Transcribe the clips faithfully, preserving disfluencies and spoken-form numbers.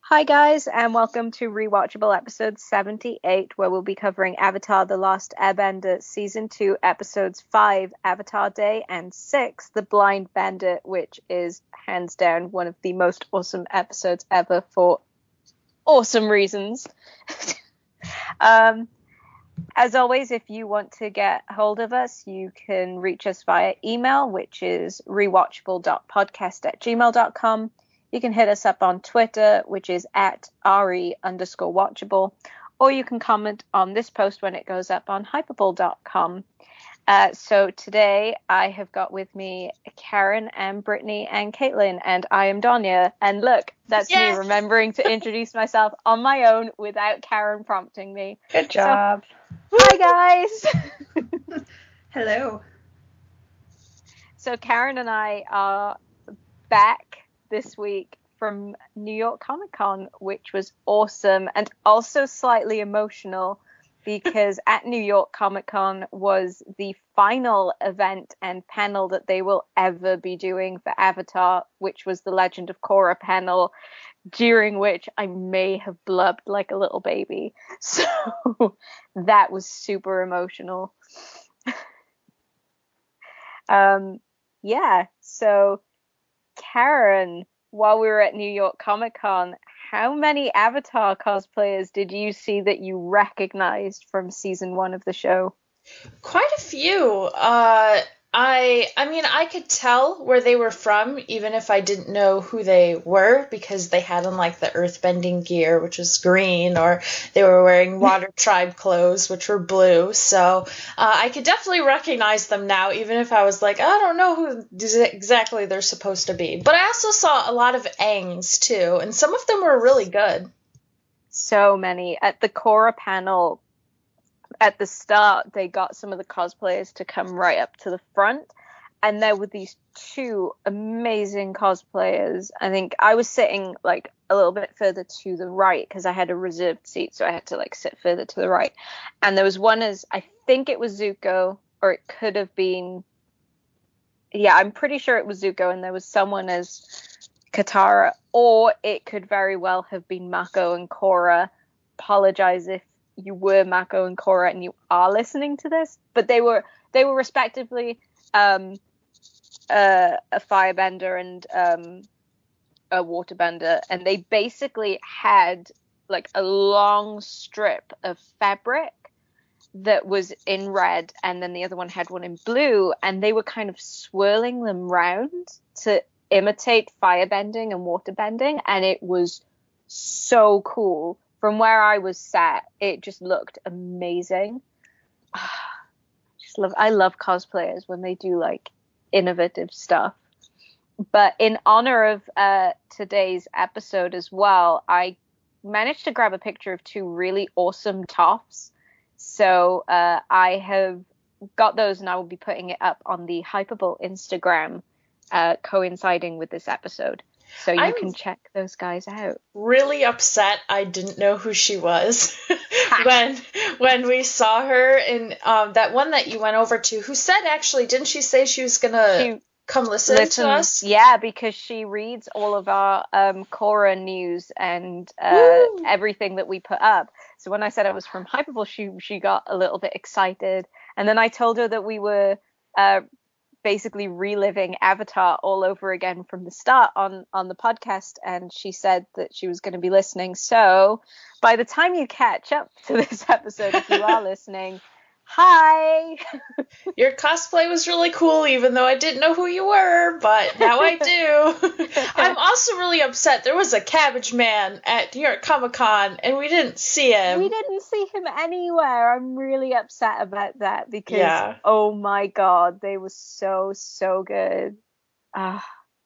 Hi guys, and welcome to Rewatchable episode seventy-eight, where we'll be covering Avatar: The Last Airbender season two, episodes five, Avatar Day, and six, The Blind Bender, which is hands down one of the most awesome episodes ever for awesome reasons. um, as always, if you want to get hold of us, you can reach us via email, which is rewatchable dot podcast at gmail dot com. You can hit us up on Twitter, which is at re underscore watchable, or you can comment on this post when it goes up on hyperbole dot com. Uh, so today I have got with me Karen and Brittany and Caitlin, and I am Donya. And look, that's yes. me remembering to introduce myself on my own without Karen prompting me. Good job. So, hi guys. Hello. So Karen and I are back this week from New York Comic Con, which was awesome and also slightly emotional because at New York Comic Con was the final event and panel that they will ever be doing for Avatar, which was the Legend of Korra panel, during which I may have blubbed like a little baby. So that was super emotional. um, yeah, so Karen, while we were at New York Comic Con, how many Avatar cosplayers did you see that you recognized from season one of the show? Quite a few. Uh, I, I mean, I could tell where they were from, even if I didn't know who they were, because they had on like the earthbending gear, which was green, or they were wearing Water Tribe clothes, which were blue. So uh, I could definitely recognize them now, even if I was like, I don't know who exactly they're supposed to be. But I also saw a lot of Aangs too, and some of them were really good. So many. At the Korra panel, at the start, they got some of the cosplayers to come right up to the front, and there were these two amazing cosplayers. I think I was sitting like a little bit further to the right because I had a reserved seat, so I had to like sit further to the right. And there was one as, I think it was Zuko, or it could have been, yeah, I'm pretty sure it was Zuko, and there was someone as Katara, or it could very well have been Mako and Korra. Apologize if you were Mako and Korra and you are listening to this, but they were they were respectively um, uh, a firebender and um, a waterbender, and they basically had like a long strip of fabric that was in red, and then the other one had one in blue, and they were kind of swirling them round to imitate firebending and waterbending, and it was so cool. From where I was sat, it just looked amazing. Just love, I love cosplayers when they do like innovative stuff. But in honor of uh, today's episode as well, I managed to grab a picture of two really awesome tops. So uh, I have got those, and I will be putting it up on the Hyperbole Instagram, uh, coinciding with this episode. So you I'm can check those guys out. Really upset I didn't know who she was when when we saw her in um, that one that you went over to. Who said, actually, didn't she say she was going to come listen listens, to us? Yeah, because she reads all of our um, Korra news and uh, everything that we put up. So when I said I was from Hyperbole, she, she got a little bit excited. And then I told her that we were... Uh, basically reliving Avatar all over again from the start on on the podcast, and she said that she was going to be listening. So by the time you catch up to this episode, if you are listening, hi. Your cosplay was really cool, even though I didn't know who you were, but now I do. I'm also really upset. There was a Cabbage Man at New York Comic Con, and we didn't see him. We didn't see him anywhere. I'm really upset about that because, yeah. oh my god, they were so, so good. Uh,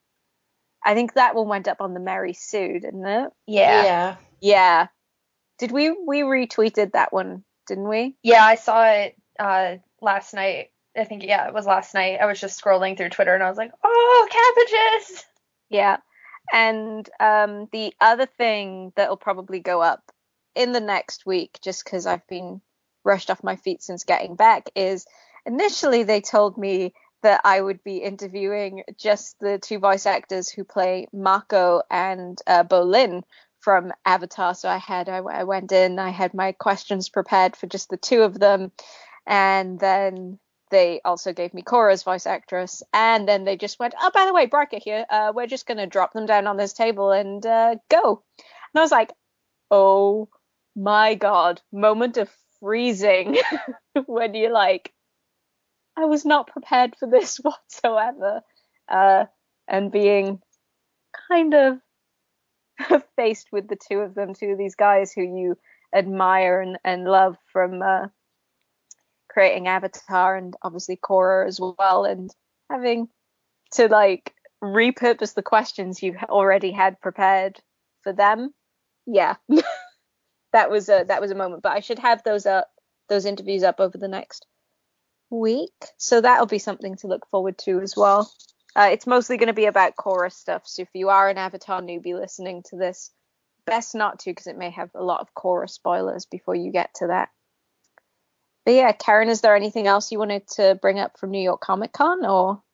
I think that one went up on the Mary Sue, didn't it? Yeah. Yeah. Yeah. Did we, we retweeted that one, didn't we? Yeah, I saw it uh, last night. I think, yeah, it was last night. I was just scrolling through Twitter and I was like, oh, cabbages! Yeah. And um, the other thing that'll probably go up in the next week, just because I've been rushed off my feet since getting back, is initially they told me that I would be interviewing just the two voice actors who play Mako and uh, Bolin from Avatar. So I had, I, I went in, I had my questions prepared for just the two of them. And then they also gave me Korra's voice actress. And then they just went, oh, by the way, Barker here, uh, we're just going to drop them down on this table and uh, go. And I was like, oh my God, moment of freezing when you're like, I was not prepared for this whatsoever. Uh, and being kind of faced with the two of them, two of these guys who you admire and, and love from uh, creating Avatar, and obviously Korra as well, and having to like repurpose the questions you already had prepared for them. Yeah, that was a that was a moment. But I should have those up, those interviews up over the next week, so that'll be something to look forward to as well. Uh, it's mostly going to be about Korra stuff, so if you are an Avatar newbie listening to this, best not to, because it may have a lot of Korra spoilers before you get to that. But yeah, Karen, is there anything else you wanted to bring up from New York Comic Con, or?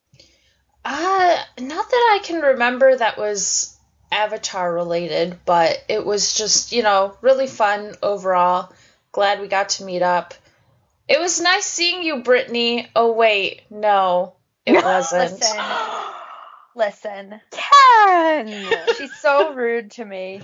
Uh, not that I can remember that was Avatar related, but it was just, you know, really fun overall. Glad we got to meet up. It was nice seeing you, Brittany. Oh, wait, no. It wasn't. Listen. Listen. Karen! She's so rude to me.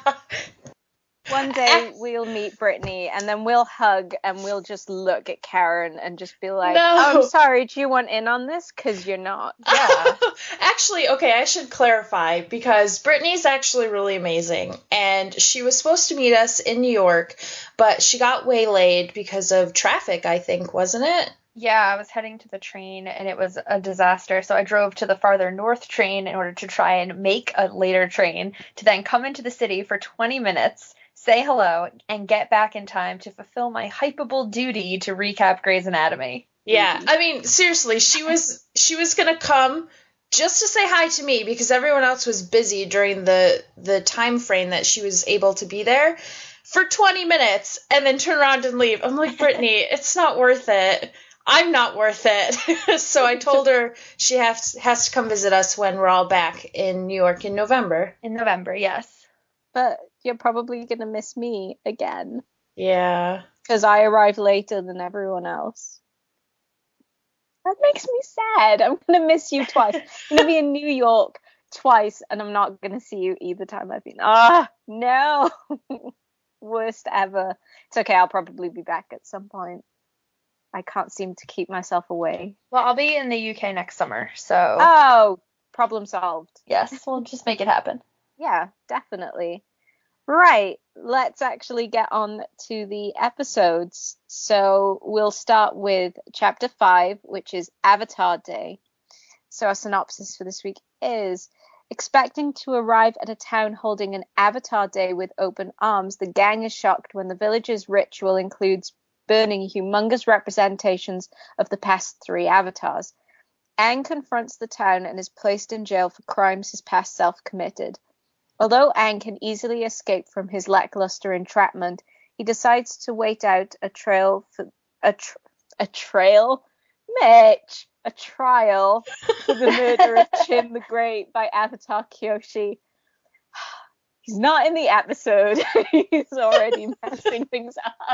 One day we'll meet Brittany and then we'll hug and we'll just look at Karen and just be like, no. oh, I'm sorry, do you want in on this? Because you're not. Yeah. Actually, okay, I should clarify, because Brittany's actually really amazing. And she was supposed to meet us in New York, but she got waylaid because of traffic, I think, wasn't it? Yeah, I was heading to the train and it was a disaster. So I drove to the farther north train in order to try and make a later train to then come into the city for twenty minutes, say hello, and get back in time to fulfill my hypeable duty to recap Grey's Anatomy. Yeah, I mean, seriously, she was she was gonna come just to say hi to me because everyone else was busy during the the time frame that she was able to be there for twenty minutes and then turn around and leave. I'm like, Brittany, it's not worth it. I'm not worth it. So I told her she has, has to come visit us when we're all back in New York in November. In November, yes. But you're probably going to miss me again. Yeah. Because I arrive later than everyone else. That makes me sad. I'm going to miss you twice. I'm going to be in New York twice, and I'm not going to see you either time I've been. Ah, no. Worst ever. It's okay. I'll probably be back at some point. I can't seem to keep myself away. Well, I'll be in the U K next summer, so... Oh, problem solved. Yes, we'll just make it happen. Yeah, definitely. Right, let's actually get on to the episodes. So we'll start with Chapter five, which is Avatar Day. So our synopsis for this week is... Expecting to arrive at a town holding an Avatar Day with open arms, the gang is shocked when the village's ritual includes burning humongous representations of the past three avatars. Aang confronts the town and is placed in jail for crimes his past self committed. Although Aang can easily escape from his lackluster entrapment, he decides to wait out a trail for a, tr- a trail, Mitch, a trial for the murder of Chin the Great by Avatar Kyoshi. He's not in the episode. He's already messing things up.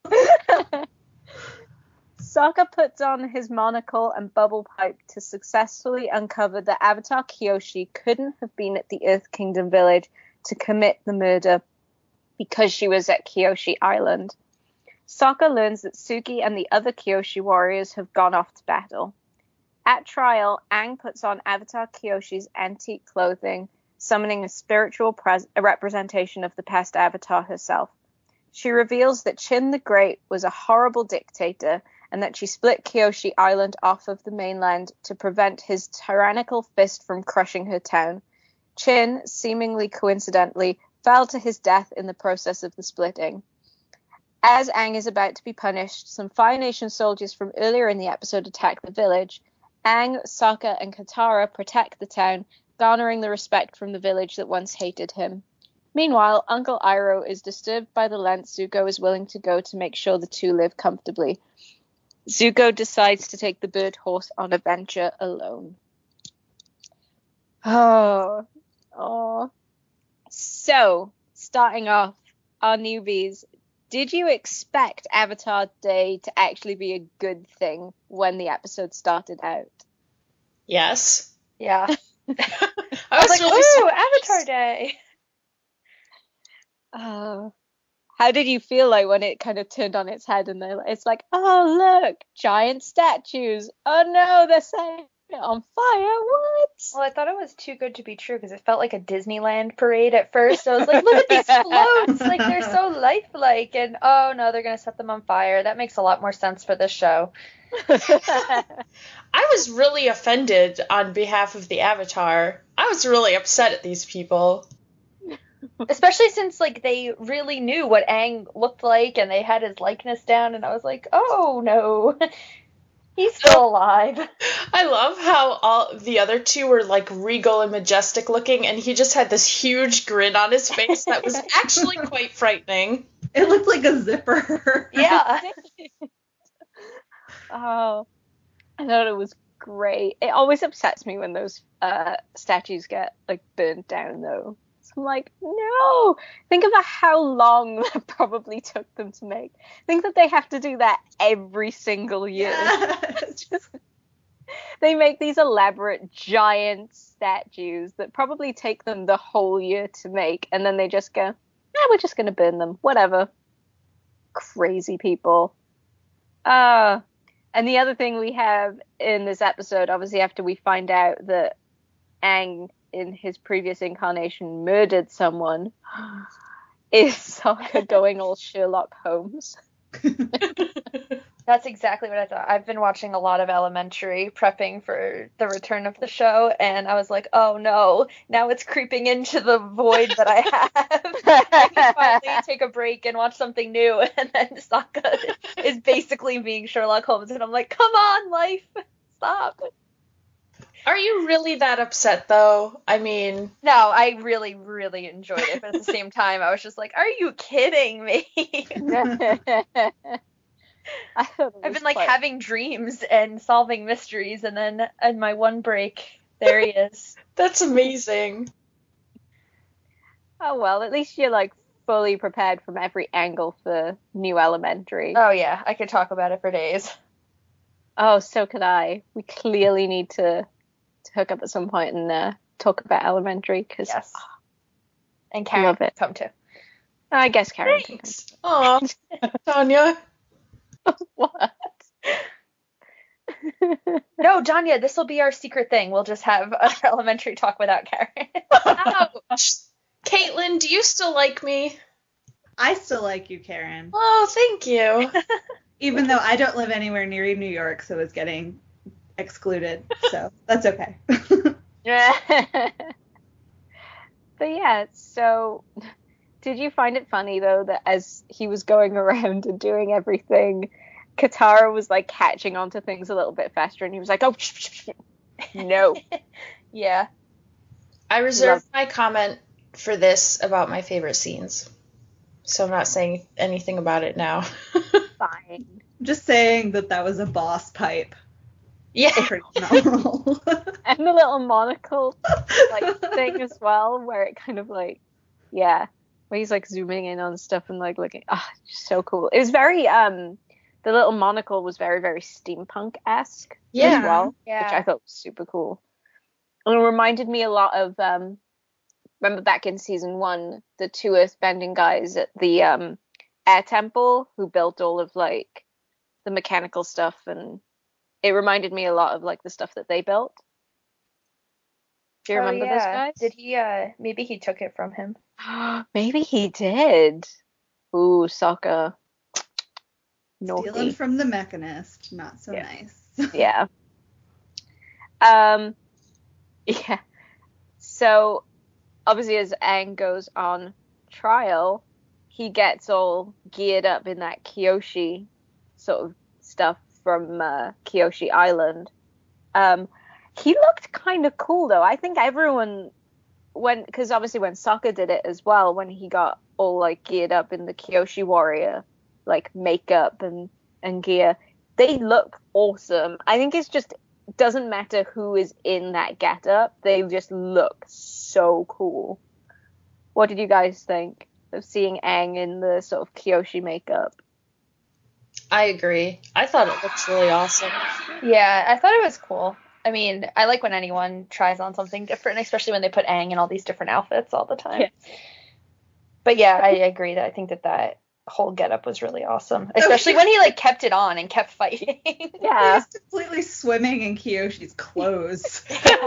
Sokka puts on his monocle and bubble pipe to successfully uncover that Avatar Kyoshi couldn't have been at the Earth Kingdom village to commit the murder because she was at Kyoshi Island. Sokka learns that Suki and the other Kyoshi warriors have gone off to battle. At trial, Aang puts on Avatar Kyoshi's antique clothing, summoning a spiritual pres- a representation of the past Avatar herself. She reveals that Chin the Great was a horrible dictator and that she split Kyoshi Island off of the mainland to prevent his tyrannical fist from crushing her town. Chin, seemingly coincidentally, fell to his death in the process of the splitting. As Aang is about to be punished, some Fire Nation soldiers from earlier in the episode attack the village. Aang, Sokka, and Katara protect the town, garnering the respect from the village that once hated him. Meanwhile, Uncle Iroh is disturbed by the lengths Zuko is willing to go to make sure the two live comfortably. Zuko decides to take the bird horse on a venture alone. Oh, oh. So, starting off, our newbies, did you expect Avatar Day to actually be a good thing when the episode started out? Yes. Yeah. I was, I was like, really ooh, surprised. Avatar Day. Uh, how did you feel like when it kind of turned on its head and they're- it's like, oh, look, giant statues. Oh, no, they're setting it on fire. What? Well, I thought it was too good to be true because it felt like a Disneyland parade at first. I was like, look at these floats. Like, they're so lifelike. And, oh, no, they're going to set them on fire. That makes a lot more sense for this show. I was really offended on behalf of the Avatar. I was really upset at these people. Especially since, like, they really knew what Aang looked like and they had his likeness down. And I was like, oh, no. He's still alive. I love how all the other two were like regal and majestic looking, and he just had this huge grin on his face that was actually quite frightening. It looked like a zipper. Yeah. Oh, I thought it was great. It always upsets me when those uh, statues get like burnt down, though. So I'm like, no. Think about how long that probably took them to make. Think that they have to do that every single year. Yes. Just, they make these elaborate giant statues that probably take them the whole year to make, and then they just go, "Yeah, we're just gonna burn them. Whatever." Crazy people. Uh and the other thing we have in this episode, obviously after we find out that Aang in his previous incarnation murdered someone, is Sokka going all Sherlock Holmes. That's exactly what I thought. I've been watching a lot of Elementary, prepping for the return of the show, and I was like, oh no, now it's creeping into the void that I have. I can finally take a break and watch something new, and then Sokka is basically being Sherlock Holmes, and I'm like, come on, life, stop. Are you really that upset, though? I mean... No, I really, really enjoyed it, but at the same time, I was just like, are you kidding me? I thought it I've was been like quite- having dreams and solving mysteries, and then in my one break, there he is. That's amazing. Oh well, at least you're like fully prepared from every angle for New Elementary. Oh yeah, I could talk about it for days. Oh, so could I. We clearly need to, to hook up at some point and uh, talk about Elementary, because Yes. And Karen Love it. come too. I guess Karen can Thanks. Aw, Tanya. come. What? No, Janya, this will be our secret thing. We'll just have our Elementary talk without Karen. Ouch. Caitlin, do you still like me? I still like you, Karen. Oh, thank you. Even though I don't live anywhere near New York, so it's getting excluded. So that's okay. But yeah, so did you find it funny though that as he was going around and doing everything, Katara was like catching onto things a little bit faster, and he was like, "Oh, no." Yeah. I reserved Love- my comment for this about my favorite scenes. So I'm not saying anything about it now. Fine. Just saying that that was a boss pipe. Yeah. Pretty phenomenal. And the little monocle like thing as well, where it kind of like, yeah, where he's like zooming in on stuff and like looking, ah, just so cool. It was very, um, the little monocle was very, very steampunk-esque Yeah. as well, Yeah. which I thought was super cool. And it reminded me a lot of, um, remember back in season one, the two earthbending guys at the um, air temple who built all of like the mechanical stuff, and it reminded me a lot of like the stuff that they built. Do you Oh, remember yeah. those guys? Did he, uh, maybe he took it from him. Maybe he did. Ooh, Sokka. Stealing Naughty. from the Mechanist. Not so Yeah. nice. Yeah. Um. Yeah. So, obviously, as Aang goes on trial, he gets all geared up in that Kyoshi sort of stuff from uh, Kyoshi Island. Um, he looked kind of cool, though. I think everyone, when because obviously when Sokka did it as well, when he got all like geared up in the Kyoshi warrior like makeup and and gear, they look awesome. I think it's just doesn't matter who is in that getup, they just look so cool. What did you guys think of seeing Aang in the sort of Kyoshi makeup? I agree. I thought it looked really awesome. Yeah, I thought it was cool. I mean, I like when anyone tries on something different, especially when they put Aang in all these different outfits all the time. Yeah. But yeah, I agree that I think that that whole getup was really awesome, especially when he like kept it on and kept fighting. Yeah, he's completely swimming in Kyoshi's clothes.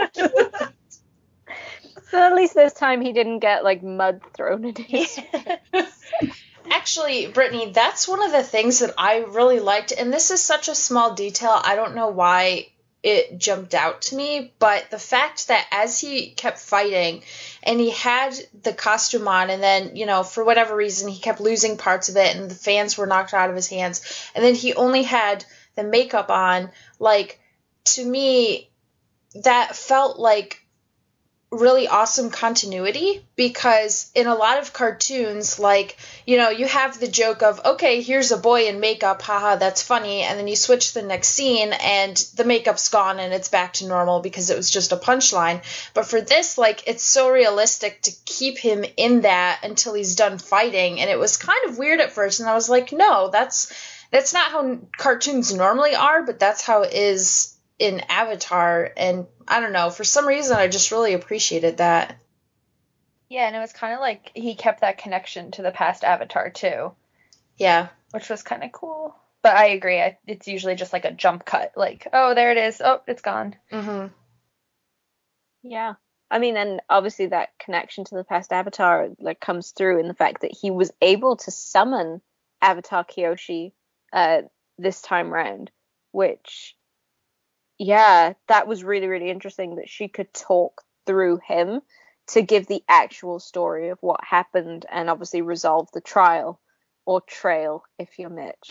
So at least this time he didn't get like mud thrown in his face. Actually, Brittany, that's one of the things that I really liked, and this is such a small detail. I don't know why it jumped out to me, but the fact that as he kept fighting and he had the costume on, and then, you know, for whatever reason, he kept losing parts of it and the fans were knocked out of his hands, and then he only had the makeup on, like, to me, that felt like really awesome continuity, because in a lot of cartoons, like, you know, you have the joke of, okay, here's a boy in makeup, haha, that's funny, and then you switch to the next scene and the makeup's gone and it's back to normal because it was just a punchline. But for this, like, it's so realistic to keep him in that until he's done fighting, and it was kind of weird at first, and I was like, no, that's that's not how cartoons normally are, but that's how it is in Avatar, and I don't know, for some reason I just really appreciated that. Yeah, and it was kind of like he kept that connection to the past Avatar too. Yeah. Which was kind of cool. But I agree, I, it's usually just like a jump cut, like, oh, there it is, oh, it's gone. Mm-hmm. Yeah. I mean, and obviously that connection to the past Avatar like comes through in the fact that he was able to summon Avatar Kyoshi uh, this time round, which... Yeah, that was really, really interesting that she could talk through him to give the actual story of what happened and obviously resolve the trial, or trail if you're Mitch.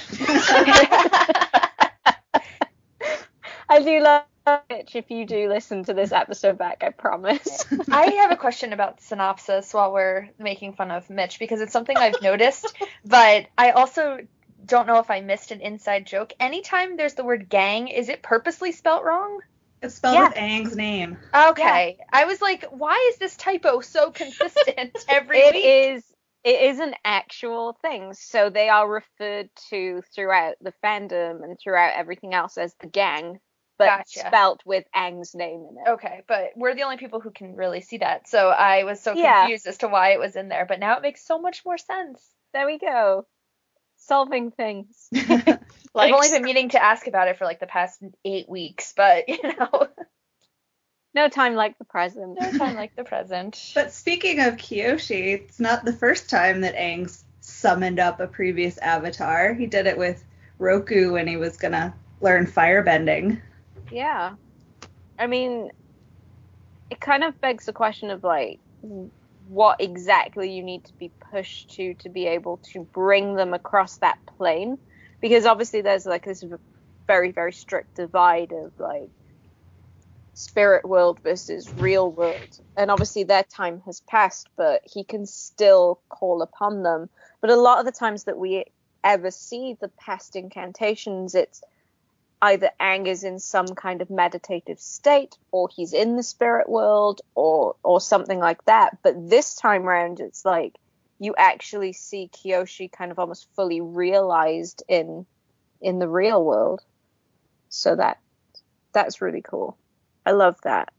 I do love Mitch if you do listen to this episode back, I promise. I have a question about synopsis while we're making fun of Mitch, because it's something I've noticed, but I also... don't know if I missed an inside joke. Anytime there's the word gang, is it purposely spelt wrong? It's spelled Yeah. with Aang's name. Okay. Yeah. I was like, why is this typo so consistent every it week? It is it is an actual thing. So they are referred to throughout the fandom and throughout everything else as the gang, but Gotcha. spelt with Aang's name in it. Okay, but we're the only people who can really see that. So I was so Yeah. confused as to why it was in there, but now it makes so much more sense. There we go. Solving things. Like, I've only been meaning to ask about it for like the past eight weeks, but you know. No time like the present. No time like the present. But speaking of Kyoshi, it's not the first time that Aang's summoned up a previous avatar. He did it with Roku when he was gonna learn firebending. Yeah. I mean, it kind of begs the question of like, what exactly you need to be pushed to to be able to bring them across that plane, because obviously there's like this very very strict divide of like spirit world versus real world, and obviously their time has passed, but he can still call upon them. But a lot of the times that we ever see the past incantations, it's either Aang is in some kind of meditative state, or he's in the spirit world, or or something like that. But this time round, it's like you actually see Kyoshi kind of almost fully realized in in the real world. So that that's really cool. I love that.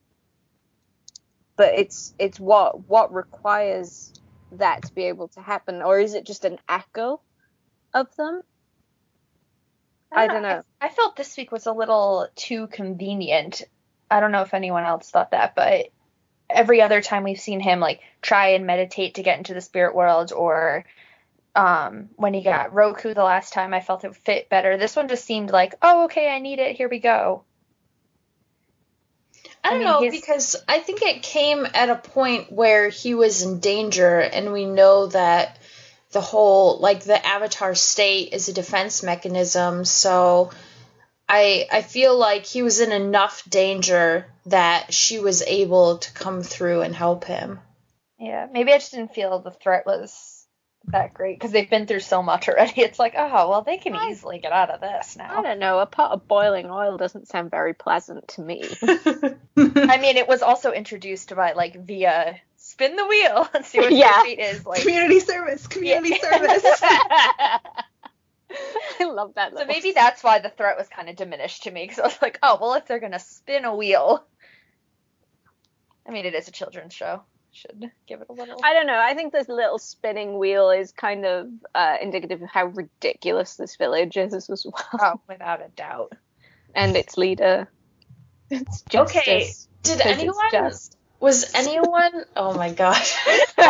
But it's it's what what requires that to be able to happen, or is it just an echo of them? I don't know. I, I felt this week was a little too convenient. I don't know if anyone else thought that, but every other time we've seen him like try and meditate to get into the spirit world, or um, when he got Roku the last time, I felt it fit better. This one just seemed like, oh, okay, I need it. Here we go. I don't I mean, know, his... because I think it came at a point where he was in danger, and we know that the whole, like, the avatar state is a defense mechanism, so I I feel like he was in enough danger that she was able to come through and help him. Yeah, maybe I just didn't feel the threat was that great because they've been through so much already. It's like, oh, well, they can I- easily get out of this I now. don't know. A pot of boiling oil doesn't sound very pleasant to me. I mean, it was also introduced by, like, via spin the wheel and see what Yeah. your fate is. Like, Community service, community Yeah. service. I love that. so Little... maybe that's why the threat was kind of diminished to me, because I was like, oh, well, if they're going to spin a wheel. I mean, it is a children's show. Should give it a little. I don't know. I think this little spinning wheel is kind of uh, indicative of how ridiculous this village is as well. Oh, without a doubt. And its leader. It's justice. Okay, did 'cause it's anyone just- was anyone oh my gosh.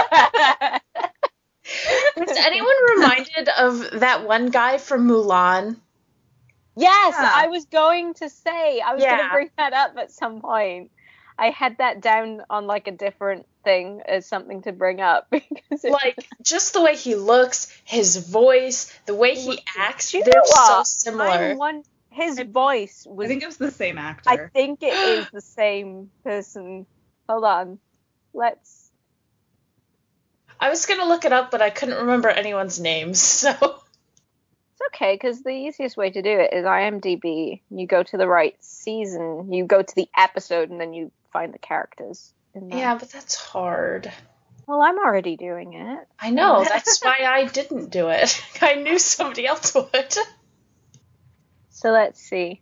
Was anyone reminded of that one guy from Mulan? Yes, Yeah. I was going to say. I was going Yeah. to bring that up at some point. I had that down on like a different thing as something to bring up because it, Like just the way he looks, his voice, the way he acts, Do you they're know so what? similar. I'm one, his voice was. I think it was the same I actor. think it is the same person. Hold on, let's. I was gonna look it up, but I couldn't remember anyone's names, so It's okay because the easiest way to do it is IMDb. You go to the right season, you go to the episode, and then you find the characters. In there. yeah, but that's hard. Well, I'm already doing it. I know, that's why I didn't do it. I knew somebody else would. So let's see.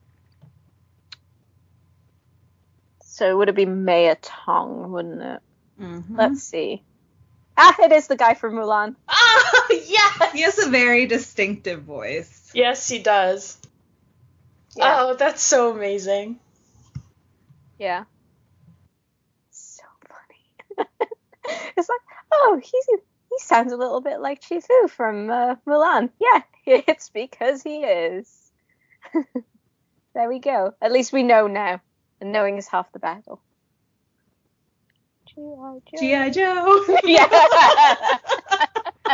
So it would have been Maya Tong, wouldn't it? Mhm. Let's see. Ah, it is the guy from Mulan. Oh, yes! He has a very distinctive voice. Yes, he does. Yeah. Oh, that's so amazing. Yeah. So funny. It's like, oh, he's he sounds a little bit like Chifu from uh, Mulan. Yeah, it's because he is. There we go. At least we know now. And knowing is half the battle. G I Joe. G I. Joe. Yeah.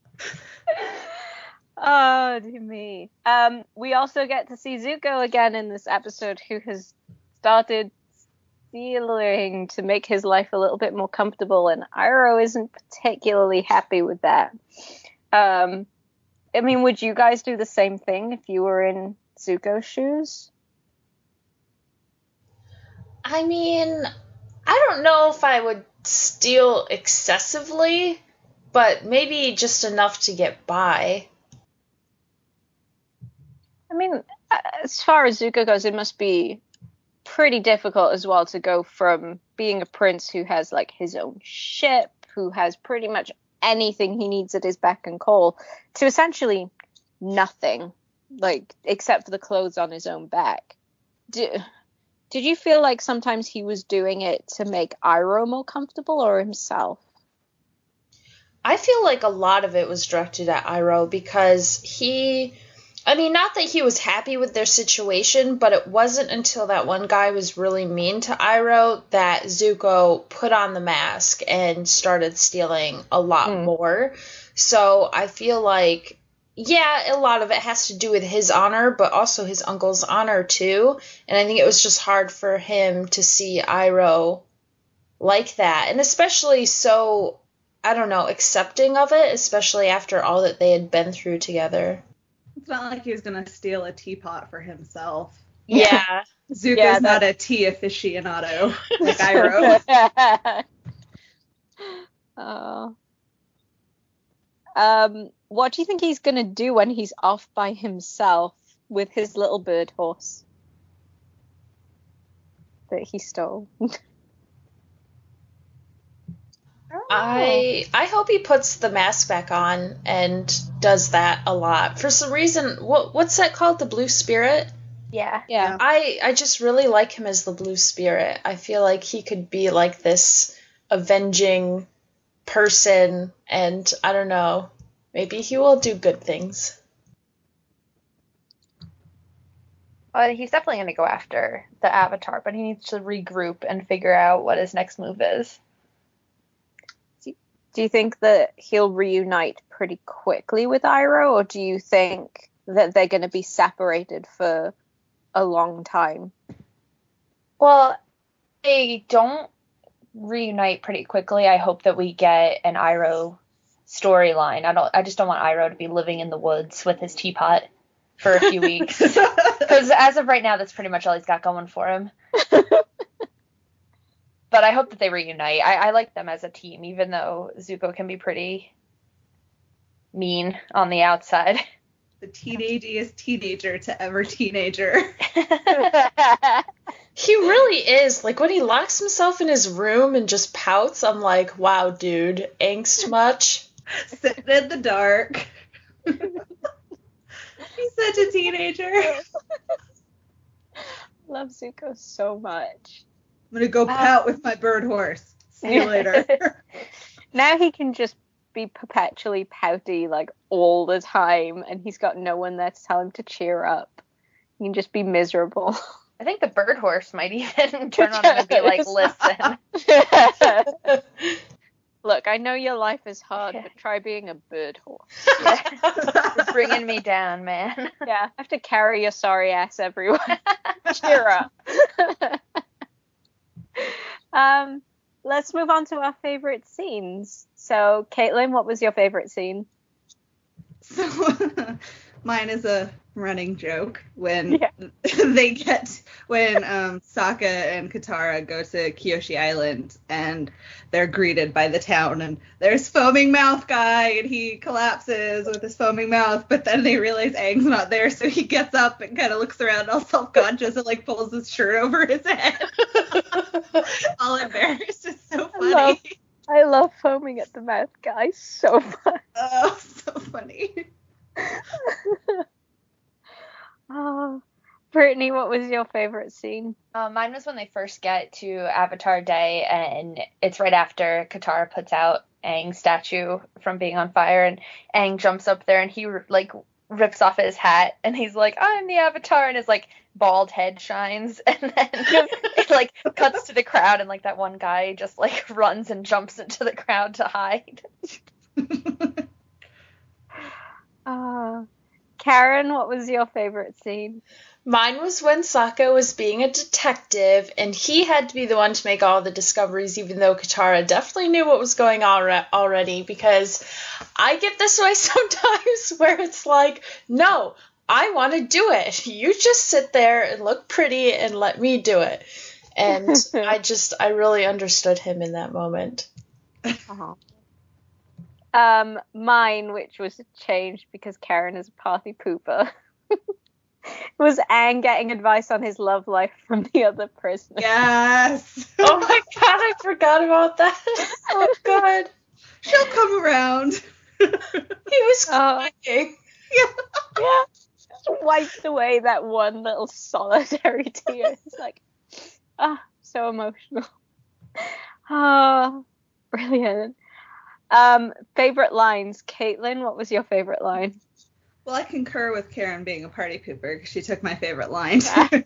Oh, dear me. Um, we also get to see Zuko again in this episode, who has started stealing to make his life a little bit more comfortable, and Iroh isn't particularly happy with that. Um, I mean, would you guys do the same thing if you were in Zuko's shoes? I mean, I don't know if I would steal excessively, but maybe just enough to get by. I mean, as far as Zuko goes, it must be pretty difficult as well to go from being a prince who has like his own ship, who has pretty much anything he needs at his beck and call, to essentially nothing, like except for the clothes on his own back. Did, did you feel like sometimes he was doing it to make Iroh more comfortable or himself? I feel like a lot of it was directed at Iroh because he, I mean, not that he was happy with their situation, but it wasn't until that one guy was really mean to Iroh that Zuko put on the mask and started stealing a lot Mm. more. So I feel like, yeah, a lot of it has to do with his honor, but also his uncle's honor too. And I think it was just hard for him to see Iroh like that. And especially so, I don't know, accepting of it, especially after all that they had been through together. It's not like he was going to steal a teapot for himself. Yeah. Zuko's Yeah, not a tea aficionado like Iroh. Oh. Um, what do you think he's gonna do when he's off by himself with his little bird horse that he stole? I I hope he puts the mask back on and does that a lot. For some reason, what what's that called? The Blue Spirit? Yeah. Yeah. I I just really like him as the Blue Spirit. I feel like he could be like this avenging person, and I don't know, maybe he will do good things. Well, he's definitely going to go after the Avatar, but he needs to regroup and figure out what his next move is. Do you think that he'll reunite pretty quickly with Iroh, or do you think that they're going to be separated for a long time? Well, they don't reunite pretty quickly. I hope that we get an Iroh storyline. I don't. I just don't want Iroh to be living in the woods with his teapot for a few weeks. Because as of right now, that's pretty much all he's got going for him. But I hope that they reunite. I, I like them as a team, even though Zuko can be pretty mean on the outside. The teenagiest teenager to ever teenager. He really is. Like, when he locks himself in his room and just pouts, I'm like, wow, dude, angst much? Sitting in the dark. He's such a teenager. Love Zuko so much. I'm gonna go pout with my bird horse. See you later. Now he can just be perpetually pouty, like, all the time, and he's got no one there to tell him to cheer up. He can just be miserable. I think the bird horse might even turn on him and be like, listen. Look, I know your life is hard, but try being a bird horse. You're bringing me down, man. Yeah, I have to carry your sorry ass everywhere. Cheer up. um, let's move on to our favorite scenes. So, Caitlin, what was your favorite scene? So, mine is a running joke when Yeah. they get when um, Sokka and Katara go to Kyoshi Island and they're greeted by the town, and there's Foaming Mouth Guy, and he collapses with his foaming mouth, but then they realize Aang's not there, so he gets up and kind of looks around all self-conscious and like pulls his shirt over his head. All embarrassed. It's so funny. love- I love foaming at the mouth, guys. So much. Oh, so funny. Oh, Brittany, what was your favorite scene? Uh, mine was when they first get to Avatar Day, and it's right after Katara puts out Aang's statue from being on fire, and Aang jumps up there, and he, like, rips off his hat, and he's like, I'm the Avatar, and his, like, bald head shines, and then it, like, cuts to the crowd, and, like, that one guy just, like, runs and jumps into the crowd to hide. Uh, Karen, what was your favorite scene? Mine was when Sokka was being a detective, and he had to be the one to make all the discoveries, even though Katara definitely knew what was going on re- already, because I get this way sometimes where it's like, no, I want to do it. You just sit there and look pretty and let me do it. And I just, I really understood him in that moment. Uh-huh. Um, mine, which was changed because Karen is a party pooper, was Aang getting advice on his love life from the other prisoners. Yes. Oh my god, I forgot about that. Oh god. She'll come around. He was crying. Yeah. Yeah. Just wiped away that one little solitary tear. It's like, ah, so emotional. Ah, brilliant. Um, favorite lines. Caitlin, what was your favorite line? Well, I concur with Karen being a party pooper because she took my favorite line.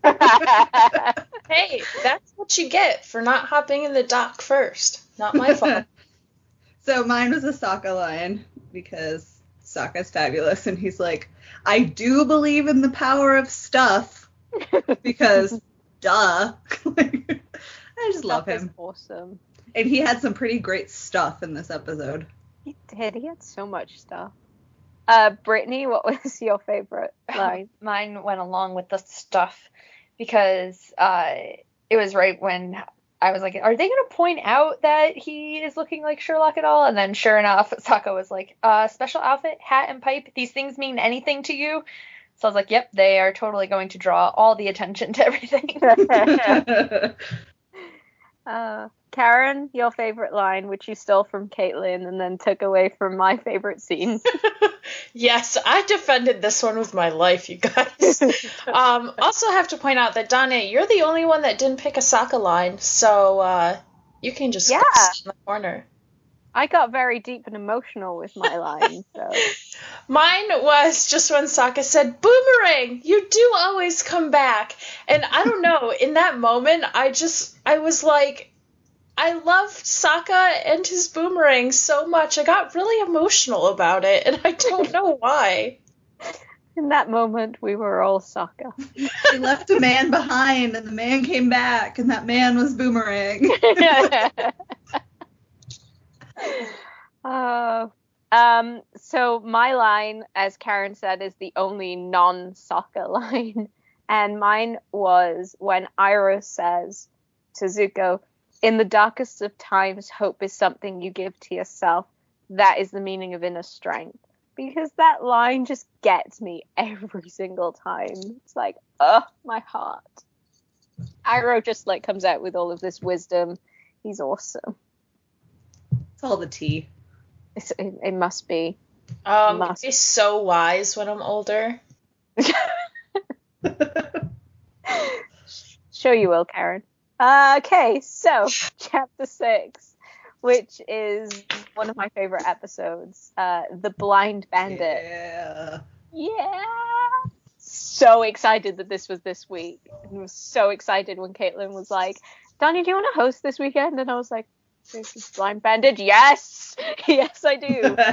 Hey, that's what you get for not hopping in the dock first. Not my fault. So mine was a Sokka line because Sokka's fabulous, and he's like, I do believe in the power of stuff because duh. I just love Stuff is him. awesome. And he had some pretty great stuff in this episode. He did. He had so much stuff. Uh, Brittany, what was your favorite line? Mine went along with the stuff because uh, it was right when I was like, are they going to point out that he is looking like Sherlock at all? And then sure enough, Sokka was like, uh, special outfit, hat, and pipe, these things mean anything to you? So I was like, yep, they are totally going to draw all the attention to everything. uh, Karen, your favorite line, which you stole from Caitlin and then took away from my favorite scene. Yes, I defended this one with my life, you guys. um, also have to point out that, Donna, you're the only one that didn't pick a Sokka line, so uh, you can just Yeah. sit in the corner. I got very deep and emotional with my line. So. Mine was just when Sokka said, Boomerang, you do always come back. And I don't know, in that moment, I just, I was like, I loved Sokka and his boomerang so much. I got really emotional about it, and I don't know why. In that moment, we were all Sokka. They left a man behind, and the man came back, and that man was Boomerang. uh, Um, so my line, as Karen said, is the only non-Sokka line. And mine was when Iroh says to Zuko, "In the darkest of times, hope is something you give to yourself. That is the meaning of inner strength." Because that line just gets me every single time. It's like, oh, my heart. Iroh just like comes out with all of this wisdom. He's awesome. It's all the tea. It's, it, it must be. Um, Must. He's so wise when I'm older. Sure you will, Karen. Uh, okay, so chapter six, which is one of my favorite episodes, uh, The Blind Bandit. Yeah. Yeah. So excited that this was this week. I was so excited when Caitlin was like, "Donnie, do you want to host this weekend?" And I was like, "This is Blind Bandit." Yes, yes, I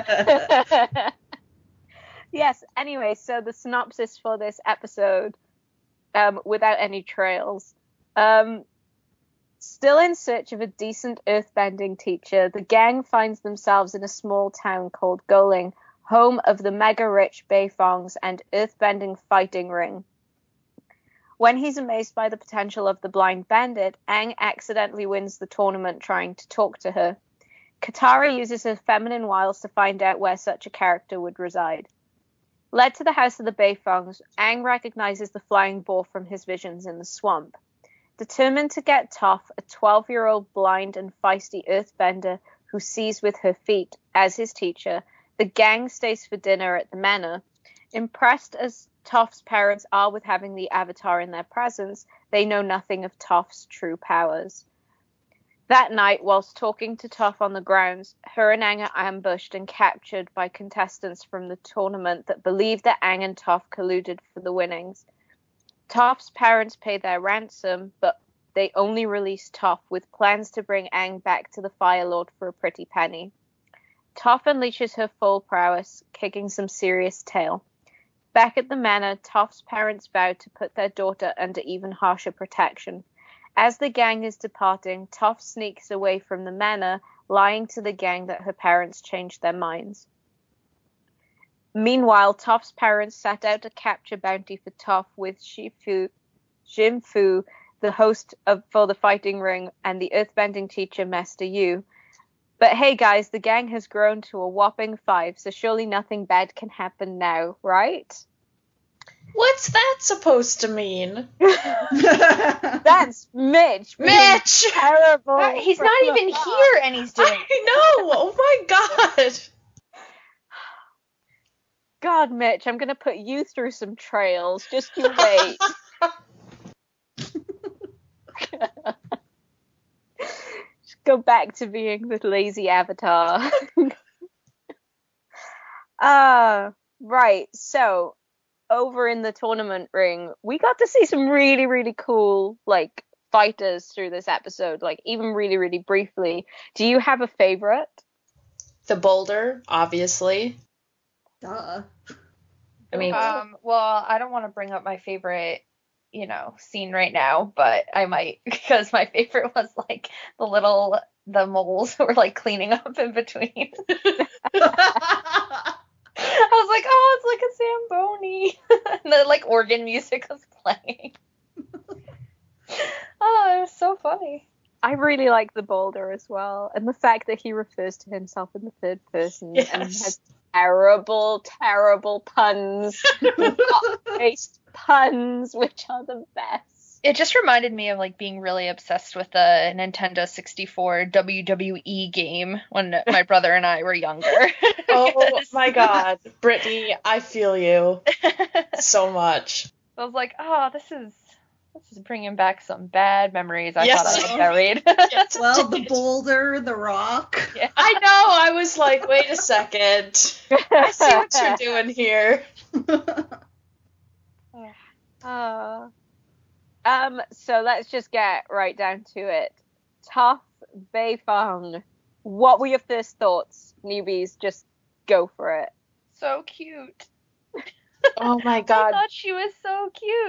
do. Yes. Anyway, so the synopsis for this episode, um, without any trails. Um, still in search of a decent earthbending teacher, the gang finds themselves in a small town called Goling, home of the mega-rich Beifongs and earthbending fighting ring. When he's amazed by the potential of the Blind Bandit, Aang accidentally wins the tournament trying to talk to her. Katara uses her feminine wiles to find out where such a character would reside. Led to the house of the Beifongs, Aang recognizes the flying boar from his visions in the swamp. Determined to get Toph, a twelve-year-old blind and feisty earthbender who sees with her feet, as his teacher, the gang stays for dinner at the manor. Impressed as Toph's parents are with having the Avatar in their presence, they know nothing of Toph's true powers. That night, whilst talking to Toph on the grounds, her and Aang are ambushed and captured by contestants from the tournament that believe that Aang and Toph colluded for the winnings. Toph's parents pay their ransom, but they only release Toph with plans to bring Aang back to the Fire Lord for a pretty penny. Toph unleashes her full prowess, kicking some serious tail. Back at the manor, Toph's parents vow to put their daughter under even harsher protection. As the gang is departing, Toph sneaks away from the manor, lying to the gang that her parents changed their minds. Meanwhile, Toph's parents set out to capture bounty for Toph with Shifu, Jinfu, the host of for the fighting ring, and the earthbending teacher, Master Yu. But hey guys, the gang has grown to a whopping five, so surely nothing bad can happen now, right? What's that supposed to mean? That's Mitch. being Mitch! Terrible. Uh, He's from not the even heart. here and he's doing I know! Oh my god! God, Mitch, I'm gonna put you through some trails. Just you wait. Just go back to being the lazy avatar. uh, right. So, over in the tournament ring, we got to see some really, really cool, like, fighters through this episode, like, even really, really briefly. Do you have a favorite? The boulder, obviously. Duh. I mean, Um, well, I don't want to bring up my favorite, you know, scene right now, but I might, because my favorite was like the little, the moles who were like cleaning up in between. I was like, oh, it's like a Zamboni. And the like organ music was playing. Oh, it was so funny. I really like the boulder as well, and the fact that he refers to himself in the third person Yes. and has terrible, terrible puns, based puns, which are the best. It just reminded me of like being really obsessed with the Nintendo sixty-four W W E game when my brother and I were younger. oh my god, Brittany, I feel you so much. I was like, oh, this is this is bringing back some bad memories I Yes. thought I had buried. Yes, Well, the boulder, the rock. Yeah. I know, I was like, wait a second. I see what you're doing here. Uh, um, so let's just get right down to it. Toph Beifong, what were your first thoughts? Newbies, just go for it. So cute. Oh my I god. thought she was so cute.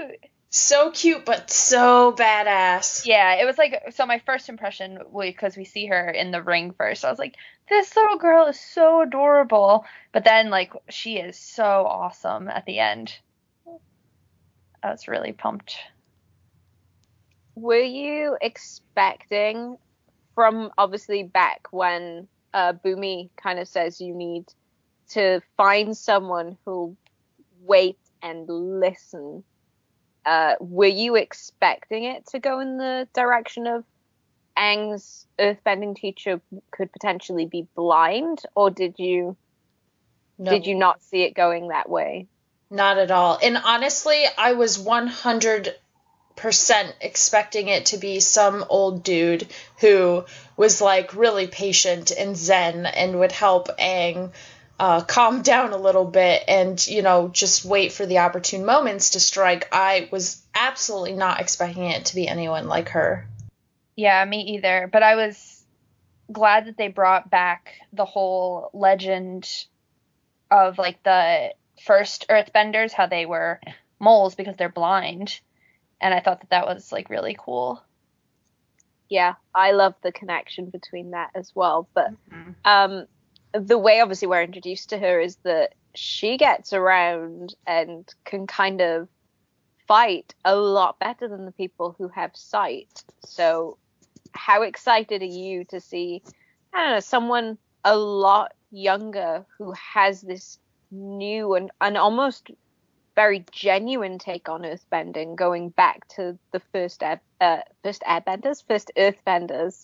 So cute, but so badass. Yeah, it was like, so my first impression, because we see her in the ring first, I was like, this little girl is so adorable. But then, like, she is so awesome at the end. I was really pumped. Were you expecting, from obviously back when uh, Bumi kind of says you need to find someone who'll wait and listen, uh, were you expecting it to go in the direction of Aang's earthbending teacher could potentially be blind, or did you No. did you not see it going that way? Not at all. And honestly, I was one hundred percent expecting it to be some old dude who was like really patient and zen and would help Aang uh, calm down a little bit and, you know, just wait for the opportune moments to strike. I was absolutely not expecting it to be anyone like her. Yeah, me either. But I was glad that they brought back the whole legend of, like, the first earthbenders, how they were moles because they're blind. And I thought that that was, like, really cool. Yeah, I love the connection between that as well. But Mhm. um, the way, obviously, we're introduced to her is that she gets around and can kind of fight a lot better than the people who have sight. So how excited are you to see, I don't know, someone a lot younger who has this new and, and almost very genuine take on earthbending, going back to the first air, uh, first airbenders, first earthbenders?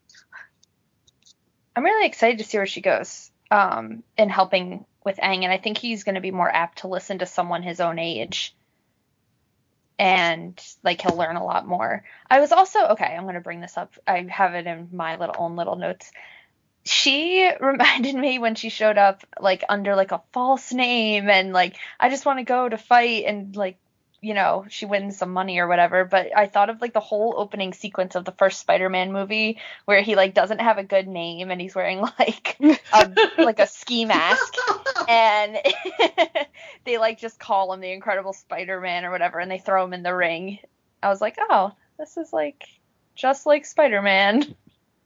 I'm really excited to see where she goes um, in helping with Aang, and I think he's going to be more apt to listen to someone his own age, and like he'll learn a lot more. I was also, okay, I'm going to bring this up. I have it in my little own little notes. She reminded me when she showed up, like, under, like, a false name, and, like, I just want to go to fight, and, like, you know, she wins some money or whatever, but I thought of, like, the whole opening sequence of the first Spider-Man movie, where he, like, doesn't have a good name, and he's wearing, like, a, like, a ski mask, and they, like, just call him the Incredible Spider-Man or whatever, and they throw him in the ring. I was like, oh, this is, like, just like Spider-Man.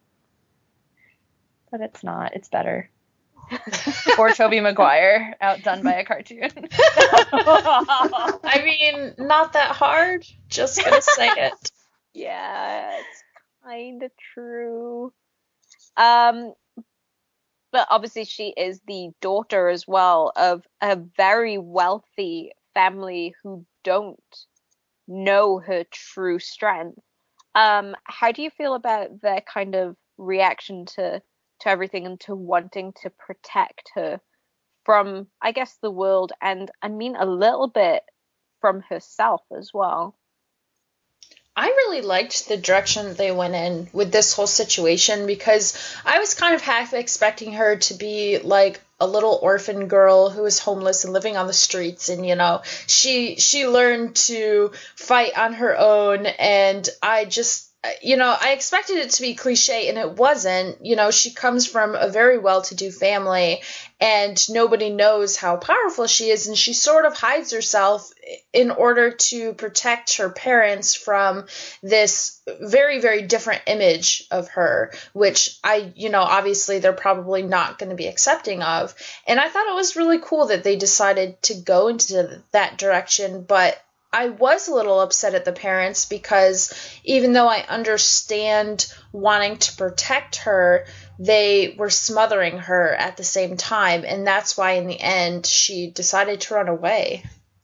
But it's not. It's better. Or Tobey Maguire, outdone by a cartoon. I mean, not that hard. Just gonna say it. Yeah, it's kind of true. Um, but obviously she is the daughter as well of a very wealthy family who don't know her true strength. Um, how do you feel about their kind of reaction to to everything and to wanting to protect her from, I guess, the world, and I mean a little bit from herself as well? I really liked the direction they went in with this whole situation, because I was kind of half expecting her to be like a little orphan girl who was homeless and living on the streets, and, you know, she she learned to fight on her own, and I just, you know, I expected it to be cliche, and it wasn't. You know, she comes from a very well-to-do family, and nobody knows how powerful she is, and she sort of hides herself in order to protect her parents from this very, very different image of her, which I, you know, obviously they're probably not going to be accepting of. And I thought it was really cool that they decided to go into that direction, but I was a little upset at the parents, because even though I understand wanting to protect her, they were smothering her at the same time, and that's why in the end she decided to run away.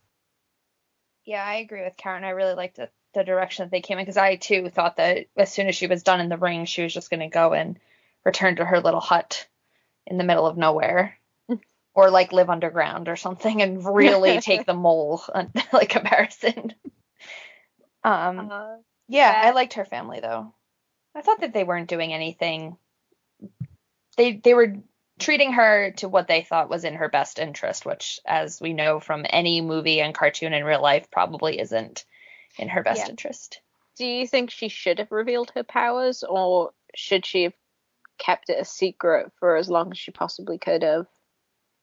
Yeah, I agree with Karen. I really liked the, the direction that they came in, because I too thought that as soon as she was done in the ring, she was just going to go and return to her little hut in the middle of nowhere. Or, like, live underground or something and really take the mole, like, comparison. Um, Uh, yeah, that- I liked her family, though. I thought that they weren't doing anything. They they were treating her to what they thought was in her best interest, which, as we know from any movie and cartoon in real life, probably isn't in her best Yeah. interest. Do you think she should have revealed her powers, or should she have kept it a secret for as long as she possibly could have?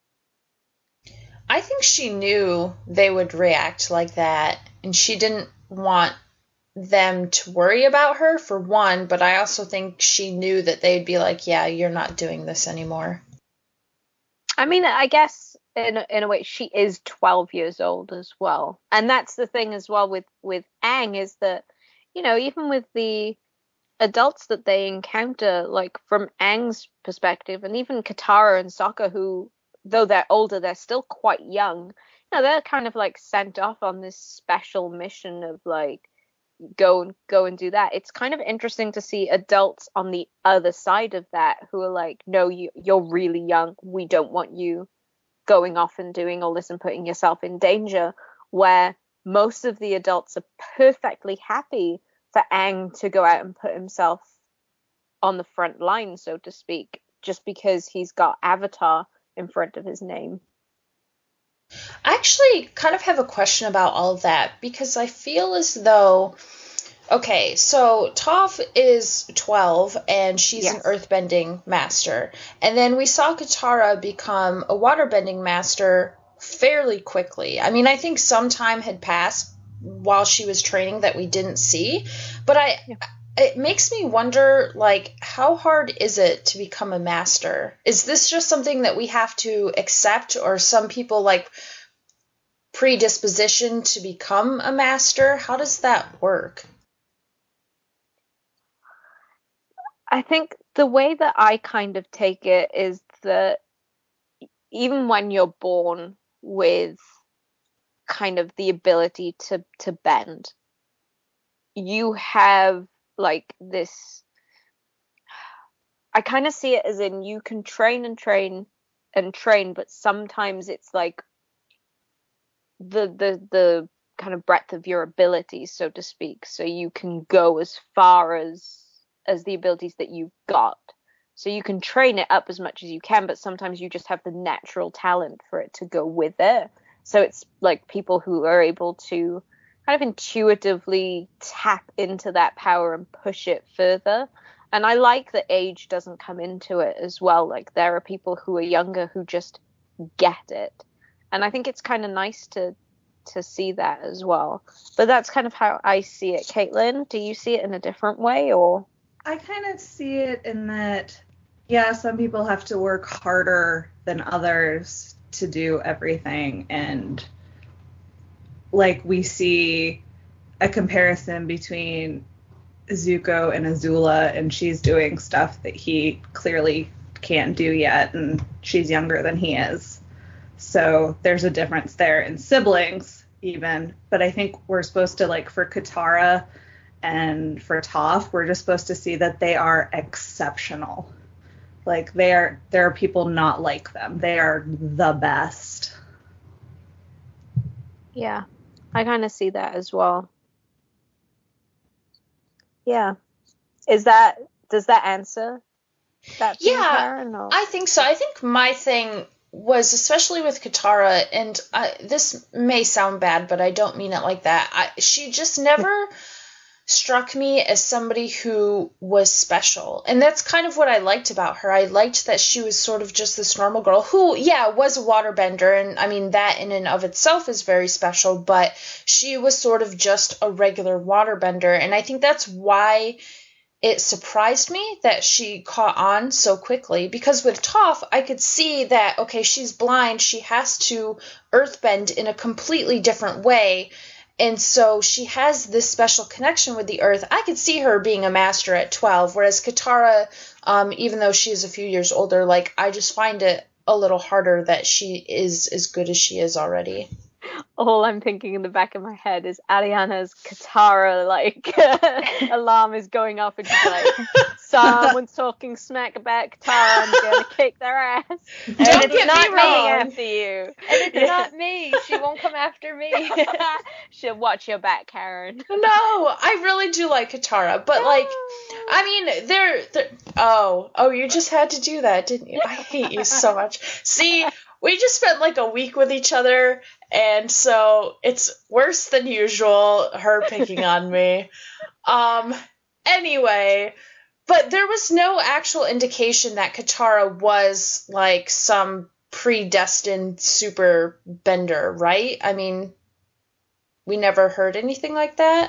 I think she knew they would react like that, and she didn't want them to worry about her, for one, but I also think she knew that they'd be like, yeah, you're not doing this anymore. I mean, I guess in a, in a way she is twelve years old as well. And that's the thing as well with, with Aang, is that, you know, even with the adults that they encounter, like from Aang's perspective, and even Katara and Sokka, who, though they're older, they're still quite young. You know, they're kind of like sent off on this special mission of like, go and go and do that. It's kind of interesting to see adults on the other side of that who are like, no, you, you're really young. We don't want you going off and doing all this and putting yourself in danger, where most of the adults are perfectly happy for Aang to go out and put himself on the front line, so to speak, just because he's got Avatar in front of his name. I actually kind of have a question about all of that, because I feel as though, okay, so Toph is twelve and she's yes. an earthbending master. And then we saw Katara become a waterbending master fairly quickly. I mean, I think some time had passed while she was training that we didn't see, but I yeah. it makes me wonder, like, how hard is it to become a master? Is this just something that we have to accept, or some people like predisposition to become a master? How does that work? I think the way that I kind of take it is that even when you're born with kind of the ability to to bend, you have like this, I kind of see it as in you can train and train and train, but sometimes it's like the the the kind of breadth of your abilities, so to speak, so you can go as far as as the abilities that you've got, so you can train it up as much as you can, but sometimes you just have the natural talent for it to go with it. So it's like people who are able to kind of intuitively tap into that power and push it further. And I like that age doesn't come into it as well. Like, there are people who are younger who just get it. And I think it's kind of nice to to see that as well. But that's kind of how I see it. Caitlin, do you see it in a different way, or? I kind of see it in that, yeah, some people have to work harder than others to do everything, and like we see a comparison between Zuko and Azula, and she's doing stuff that he clearly can't do yet, and she's younger than he is. So there's a difference there in siblings even, but I think we're supposed to, like, for Katara and for Toph, we're just supposed to see that they are exceptional. Like, they are, there are people not like them. They are the best. Yeah, I kind of see that as well. Yeah. Is that, does that answer that? Yeah, Karen, or? I think so. I think my thing was, especially with Katara, and I, this may sound bad, but I don't mean it like that. I, she just never struck me as somebody who was special. And that's kind of what I liked about her. I liked that she was sort of just this normal girl who, yeah, was a waterbender. And I mean, that in and of itself is very special, but she was sort of just a regular waterbender. And I think that's why it surprised me that she caught on so quickly, because with Toph, I could see that, okay, she's blind. She has to earthbend in a completely different way. And so she has this special connection with the earth. I could see her being a master at twelve, whereas Katara, um, even though she's a few years older, like, I just find it a little harder that she is as good as she is already. All I'm thinking in the back of my head is Ariana's Katara, like, alarm is going off, and she's like, someone's talking smack about Katara, I'm gonna kick their ass. And Don't it's not me coming after you. And it's yeah. not me. She won't come after me. She'll watch your back, Karen. No, I really do like Katara, but, like, I mean, they're, they're, oh, oh, you just had to do that, didn't you? I hate you so much. See, we just spent like a week with each other, and so it's worse than usual, her picking on me. Um, anyway, but there was no actual indication that Katara was like some predestined super bender, right? I mean, we never heard anything like that?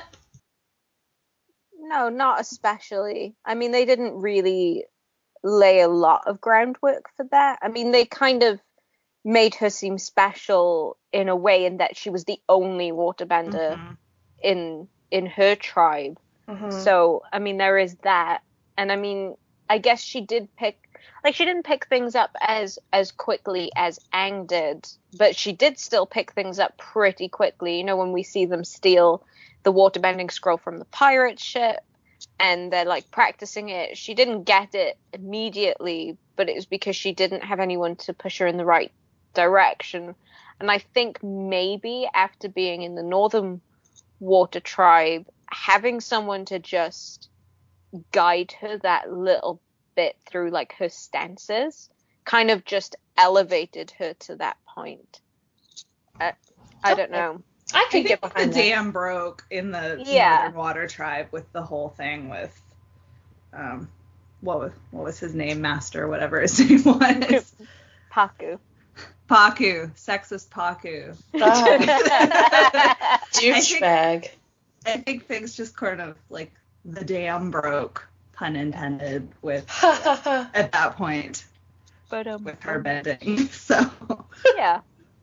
No, not especially. I mean, they didn't really lay a lot of groundwork for that. I mean, they kind of made her seem special in a way in that she was the only waterbender Mhm. in in her tribe. Mm-hmm. So, I mean, there is that. And I mean, I guess she did pick, like, she didn't pick things up as as quickly as Aang did, but she did still pick things up pretty quickly. You know, when we see them steal the waterbending scroll from the pirate ship and they're like practicing it, she didn't get it immediately, but it was because she didn't have anyone to push her in the right direction. And I think maybe after being in the Northern Water Tribe, having someone to just guide her that little bit through like her stances kind of just elevated her to that point. Uh, I don't know. I I could think get the behind that. dam broke in the Yeah. Northern Water Tribe with the whole thing with, um, what was, what was his name, Master, whatever his name was. Paku. Paku, sexist Paku. Oh, douchebag. I think things just kind of like the dam broke, pun intended, with at that point But um, with her bending. So yeah.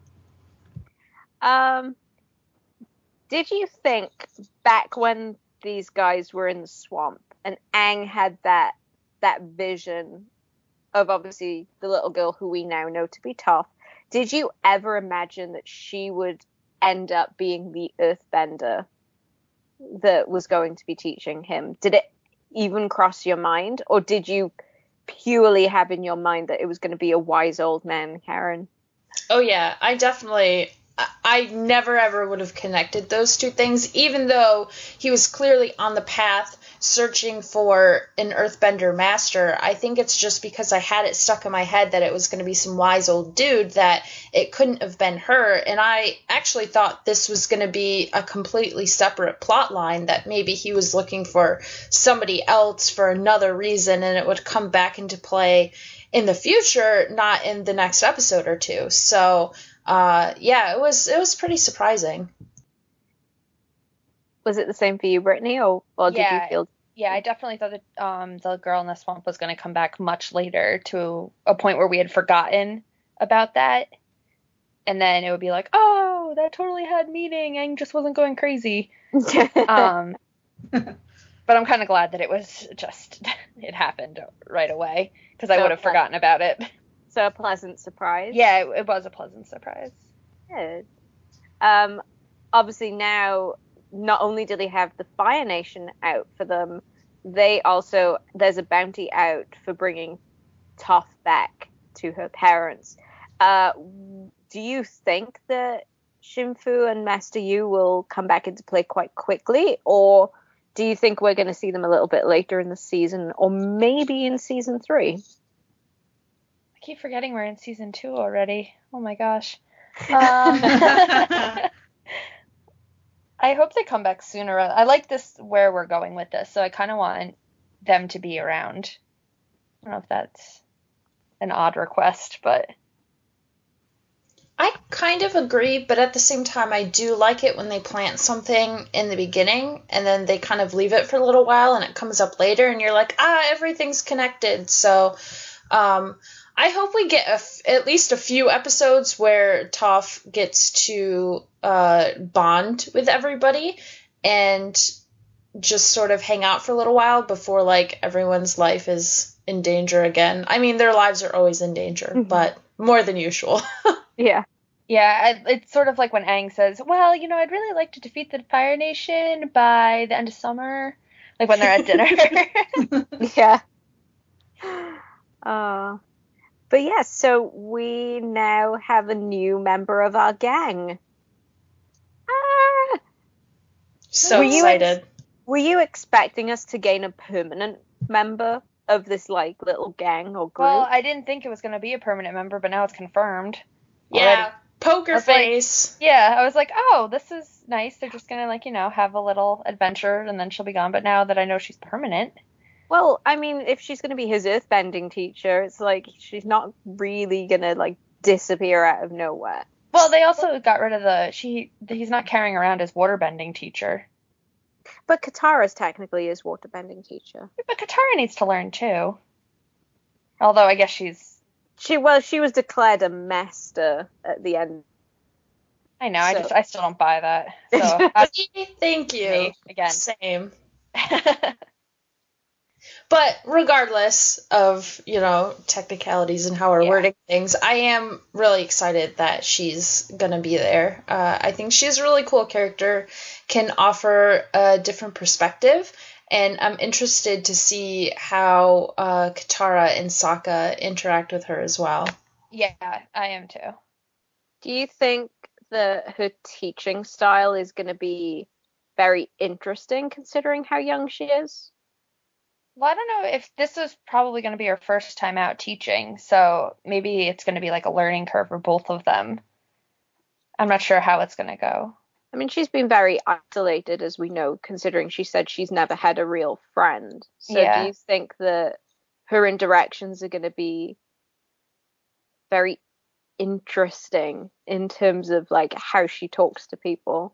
Um, did you think back when these guys were in the swamp and Aang had that that vision of obviously the little girl who we now know to be Toph, did you ever imagine that she would end up being the earthbender that was going to be teaching him? Did it even cross your mind, or did you purely have in your mind that it was going to be a wise old man, Karen? Oh yeah, I definitely, I, I never ever would have connected those two things, even though he was clearly on the path searching for an earthbender master. I think it's just because I had it stuck in my head that it was going to be some wise old dude that it couldn't have been her. And I actually thought this was going to be a completely separate plot line, that maybe he was looking for somebody else for another reason and it would come back into play in the future, not in the next episode or two. So, uh, yeah, it was, it was pretty surprising. Was it the same for you, Brittany, or, or did Yeah. you feel? Yeah, I definitely thought that um, the girl in the swamp was going to come back much later, to a point where we had forgotten about that. And then it would be like, oh, that totally had meaning. Aang just wasn't going crazy. Um, but I'm kind of glad that it was just, it happened right away, because I would have Okay. forgotten about it. So a pleasant surprise. Yeah, it, it was a pleasant surprise. Good. Um, obviously now, not only do they have the Fire Nation out for them, they also, there's a bounty out for bringing Toph back to her parents. Uh, do you think that Xingfu and Master Yu will come back into play quite quickly, or do you think we're going to see them a little bit later in the season, or maybe in season three? I keep forgetting we're in season two already. Oh my gosh. Um, I hope they come back sooner. I like this, where we're going with this, so I kind of want them to be around. I don't know if that's an odd request, but I kind of agree, but at the same time, I do like it when they plant something in the beginning and then they kind of leave it for a little while and it comes up later and you're like, ah, everything's connected. So um, I hope we get a f- at least a few episodes where Toph gets to uh, bond with everybody and just sort of hang out for a little while before like everyone's life is in danger again. I mean, their lives are always in danger, Mhm. but more than usual. Yeah. yeah, I, it's sort of like when Aang says, well, you know, I'd really like to defeat the Fire Nation by the end of summer, like when they're at dinner. Yeah. Uh, but yes, so we now have a new member of our gang. Ah! So Were you ex- excited. Were you expecting us to gain a permanent member of this like little gang or group? Well, I didn't think it was going to be a permanent member, but now it's confirmed. Yeah, already. poker That's like- face. Yeah, I was like, oh, this is nice. They're just going to, like, you know, have a little adventure and then she'll be gone. But now that I know she's permanent. Well, I mean, if she's going to be his earthbending teacher, it's like she's not really going to like disappear out of nowhere. Well, they also got rid of the she. He's not carrying around his waterbending teacher. But Katara's technically his waterbending teacher. But Katara needs to learn too. Although I guess she's. She well, she was declared a master at the end. I know. I So- just I still don't buy that. So that's Thank you. me again. Same. But regardless of, you know, technicalities and how we're Yeah. wording things, I am really excited that she's going to be there. Uh, I think she's a really cool character, can offer a different perspective, and I'm interested to see how uh, Katara and Sokka interact with her as well. Yeah, I am too. Do you think that her teaching style is going to be very interesting considering how young she is? Well, I don't know if this is probably going to be her first time out teaching, so maybe it's going to be like a learning curve for both of them. I'm not sure how it's going to go. I mean, she's been very isolated, as we know, considering she said she's never had a real friend. So Yeah. do you think that her interactions are going to be very interesting in terms of like how she talks to people?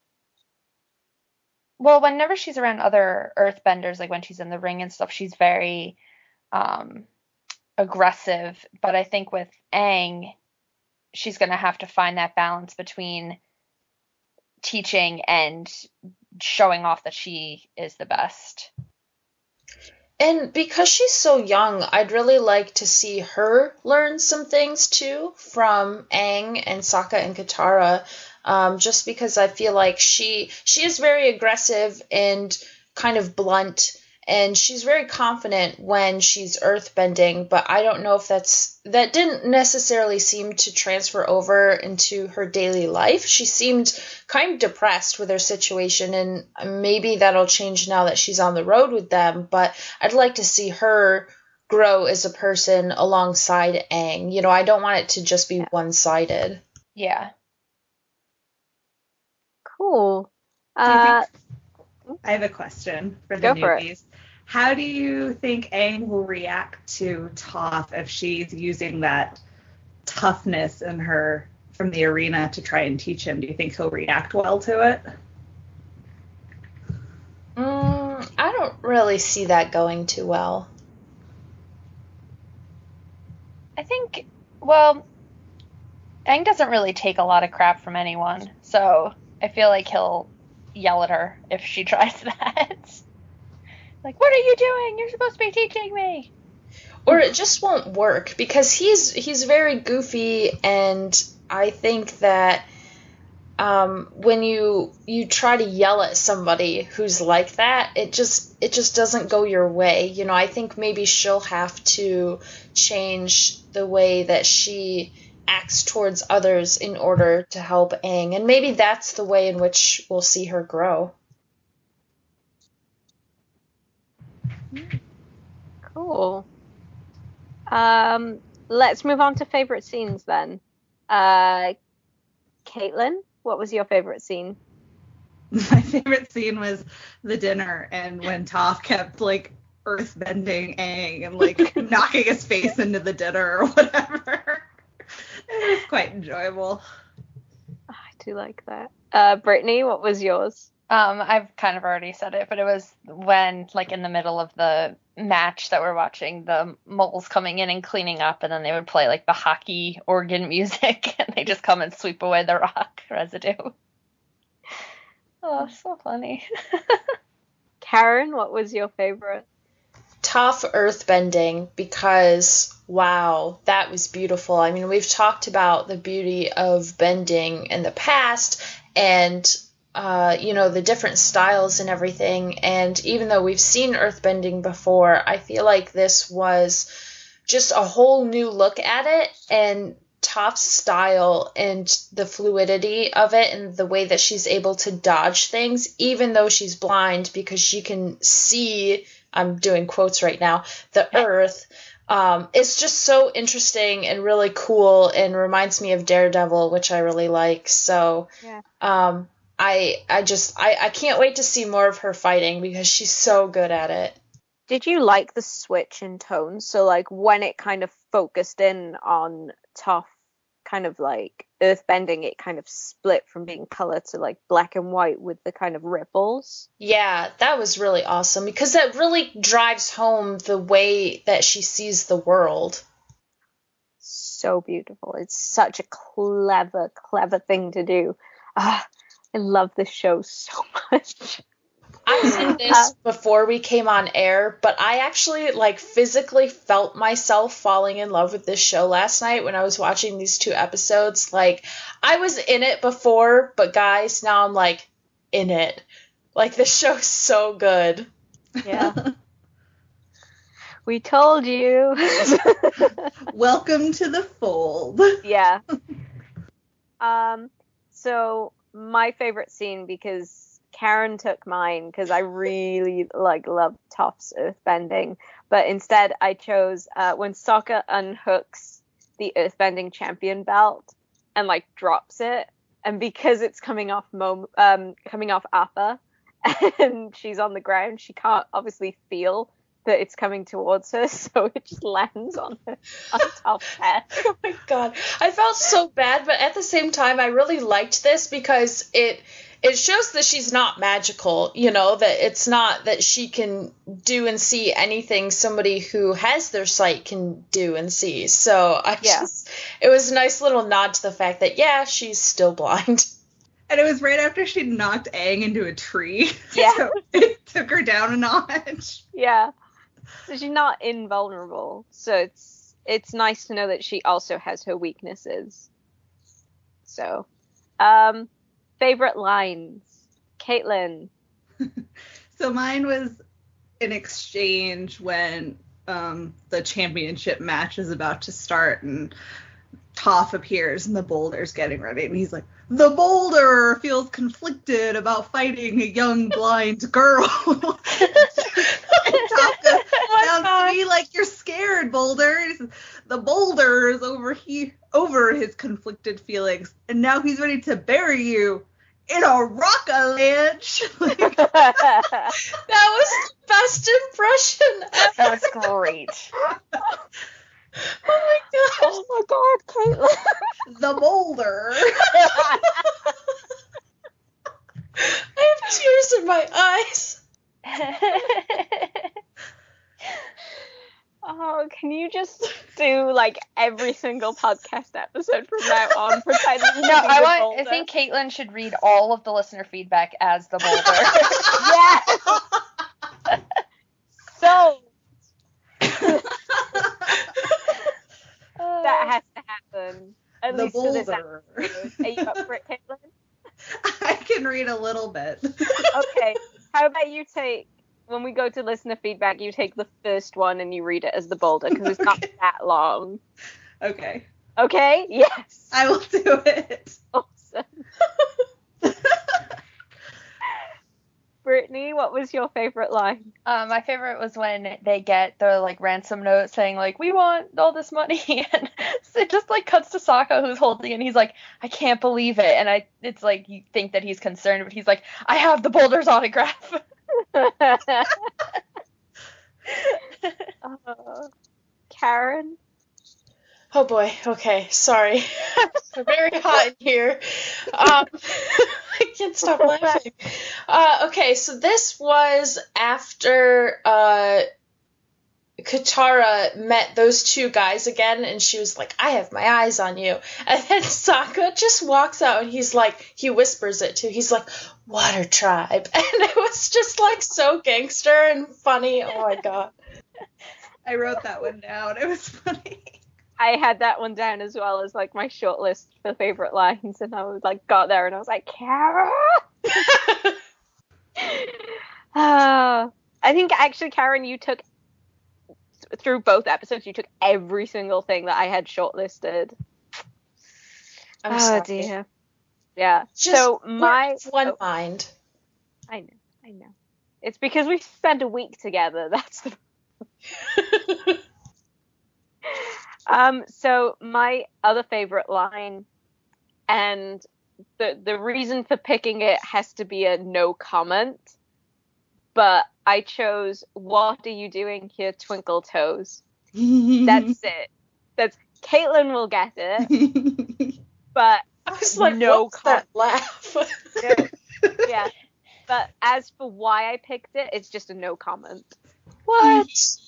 Well, whenever she's around other earthbenders, like when she's in the ring and stuff, she's very um, aggressive. But I think with Aang, she's going to have to find that balance between teaching and showing off that she is the best. And because she's so young, I'd really like to see her learn some things too from Aang and Sokka and Katara. Um, just because I feel like she she is very aggressive and kind of blunt, and she's very confident when she's earthbending, but I don't know if that's that didn't necessarily seem to transfer over into her daily life. She seemed kind of depressed with her situation, and maybe that'll change now that she's on the road with them, but I'd like to see her grow as a person alongside Aang. You know, I don't want it to just be one-sided. Yeah. Cool. Do you Uh, think- I have a question for the Go for it. newbies. How do you think Aang will react to Toph if she's using that toughness in her from the arena to try and teach him? Do you think he'll react well to it? Mm, I don't really see that going too well. I think, well, Aang doesn't really take a lot of crap from anyone, so I feel like he'll yell at her if she tries that. Like, what are you doing? You're supposed to be teaching me. Or it just won't work because he's he's very goofy, and I think that um, when you you try to yell at somebody who's like that, it just it just doesn't go your way. You know, I think maybe she'll have to change the way that she acts towards others in order to help Aang, and maybe that's the way in which we'll see her grow. cool. Um, let's move on to favorite scenes then. Uh, Caitlin, what was your favorite scene? My favorite scene was the dinner and when Toph kept like earthbending Aang and like knocking his face into the dinner or whatever. It was quite enjoyable. I do like that. Uh, Brittany, what was yours? Um, I've kind of already said it, but it was when, like, in the middle of the match that we're watching, the moles coming in and cleaning up, and then they would play, like, the hockey organ music, and they just come and sweep away the rock residue. Oh, so funny. Karen, what was your favorite? Tough earthbending because, wow, that was beautiful. I mean, we've talked about the beauty of bending in the past and, uh, you know, the different styles and everything. And even though we've seen earthbending before, I feel like this was just a whole new look at it. And Toph's style and the fluidity of it and the way that she's able to dodge things, even though she's blind, because she can see, I'm doing quotes right now, the earth. Um, it's just so interesting and really cool and reminds me of Daredevil, which I really like. So Yeah. um, I I just I, I can't wait to see more of her fighting because she's so good at it. Did you like the switch in tone? So like when it kind of focused in on Toph kind of like earthbending, it kind of split from being color to like black and white with the kind of ripples. Yeah, that was really awesome because that really drives home the way that she sees the world. So beautiful. It's such a clever, clever thing to do. Ah, I love this show so much. I said this before we came on air, but I actually like physically felt myself falling in love with this show last night when I was watching these two episodes. Like, I was in it before, but guys, now I'm like in it. Like, this show's so good. Yeah. We told you. Welcome to the fold. Yeah. Um, so my favorite scene, because Karen took mine because I really like love Toph's earthbending, but instead I chose uh, when Sokka unhooks the earthbending champion belt and like drops it, and because it's coming off Mom, um, coming off Appa, and she's on the ground, she can't obviously feel that it's coming towards her, so it just lands on her on Toph's head. Oh my god, I felt so bad, but at the same time I really liked this because it it shows that she's not magical, you know, that it's not that she can do and see anything somebody who has their sight can do and see. So I Yeah. just, it was a nice little nod to the fact that, yeah, she's still blind. And it was right after she knocked Aang into a tree. Yeah. So it took her down a notch. Yeah. So she's not invulnerable. So it's it's nice to know that she also has her weaknesses. So, um, favorite lines, Caitlin. So mine was an exchange when um, the championship match is about to start and Toph appears and the boulder's getting ready and he's like, the boulder feels conflicted about fighting a young blind girl. And Toph goes, sounds to me like you're scared, Boulder. He says, the boulder is over he over his conflicted feelings, and now he's ready to bury you in a rock-a-ledge. Like, That was the best impression ever. That was great. Oh my god. Oh my god, Caitlin. the boulder. I have tears in my eyes. Oh, can you just do like every single podcast episode from now on, pretending you No, be I the want. boulder? I think Caitlin should read all of the listener feedback as the boulder. Yes. So that has to happen. At The least for this boulder. episode. Are you up for it, Caitlin? I can read a little bit. Okay. How about you take, when we go to listener feedback, you take the first one and you read it as the boulder, because it's not Okay. that long. Okay. Okay? Yes. I will do it. Awesome. Brittany, what was your favorite line? Uh, my favorite was when they get the like ransom note saying like, we want all this money, and it just like cuts to Sokka who's holding it and he's like, I can't believe it, and I it's like you think that he's concerned, but he's like, I have the boulder's autograph. uh, Karen? Oh boy, okay, sorry. It's very hot in here. Um, I can't stop laughing. Uh, okay, so this was after uh, Katara met those two guys again, and she was like, I have my eyes on you. And then Sokka just walks out, and he's like, he whispers it too. He's like, Water Tribe. And it was just like so gangster and funny. Oh my god. I wrote that one down. It was funny. I had that one down as well as like my short list for favorite lines, and I was like, got there, and I was like, Karen. uh, I think actually, Karen, you took through both episodes. You took every single thing that I had shortlisted. I'm oh sorry. dear. Yeah. Just so we're my of one oh, mind. I know, I know. It's because we spent a week together. That's the. Um, so my other favorite line, and the the reason for picking it has to be a no comment, but I chose, what are you doing here, Twinkle Toes? That's it. That's Caitlin will get it. but I was like, no what's that laugh? yeah. But as for why I picked it, it's just a no comment. What?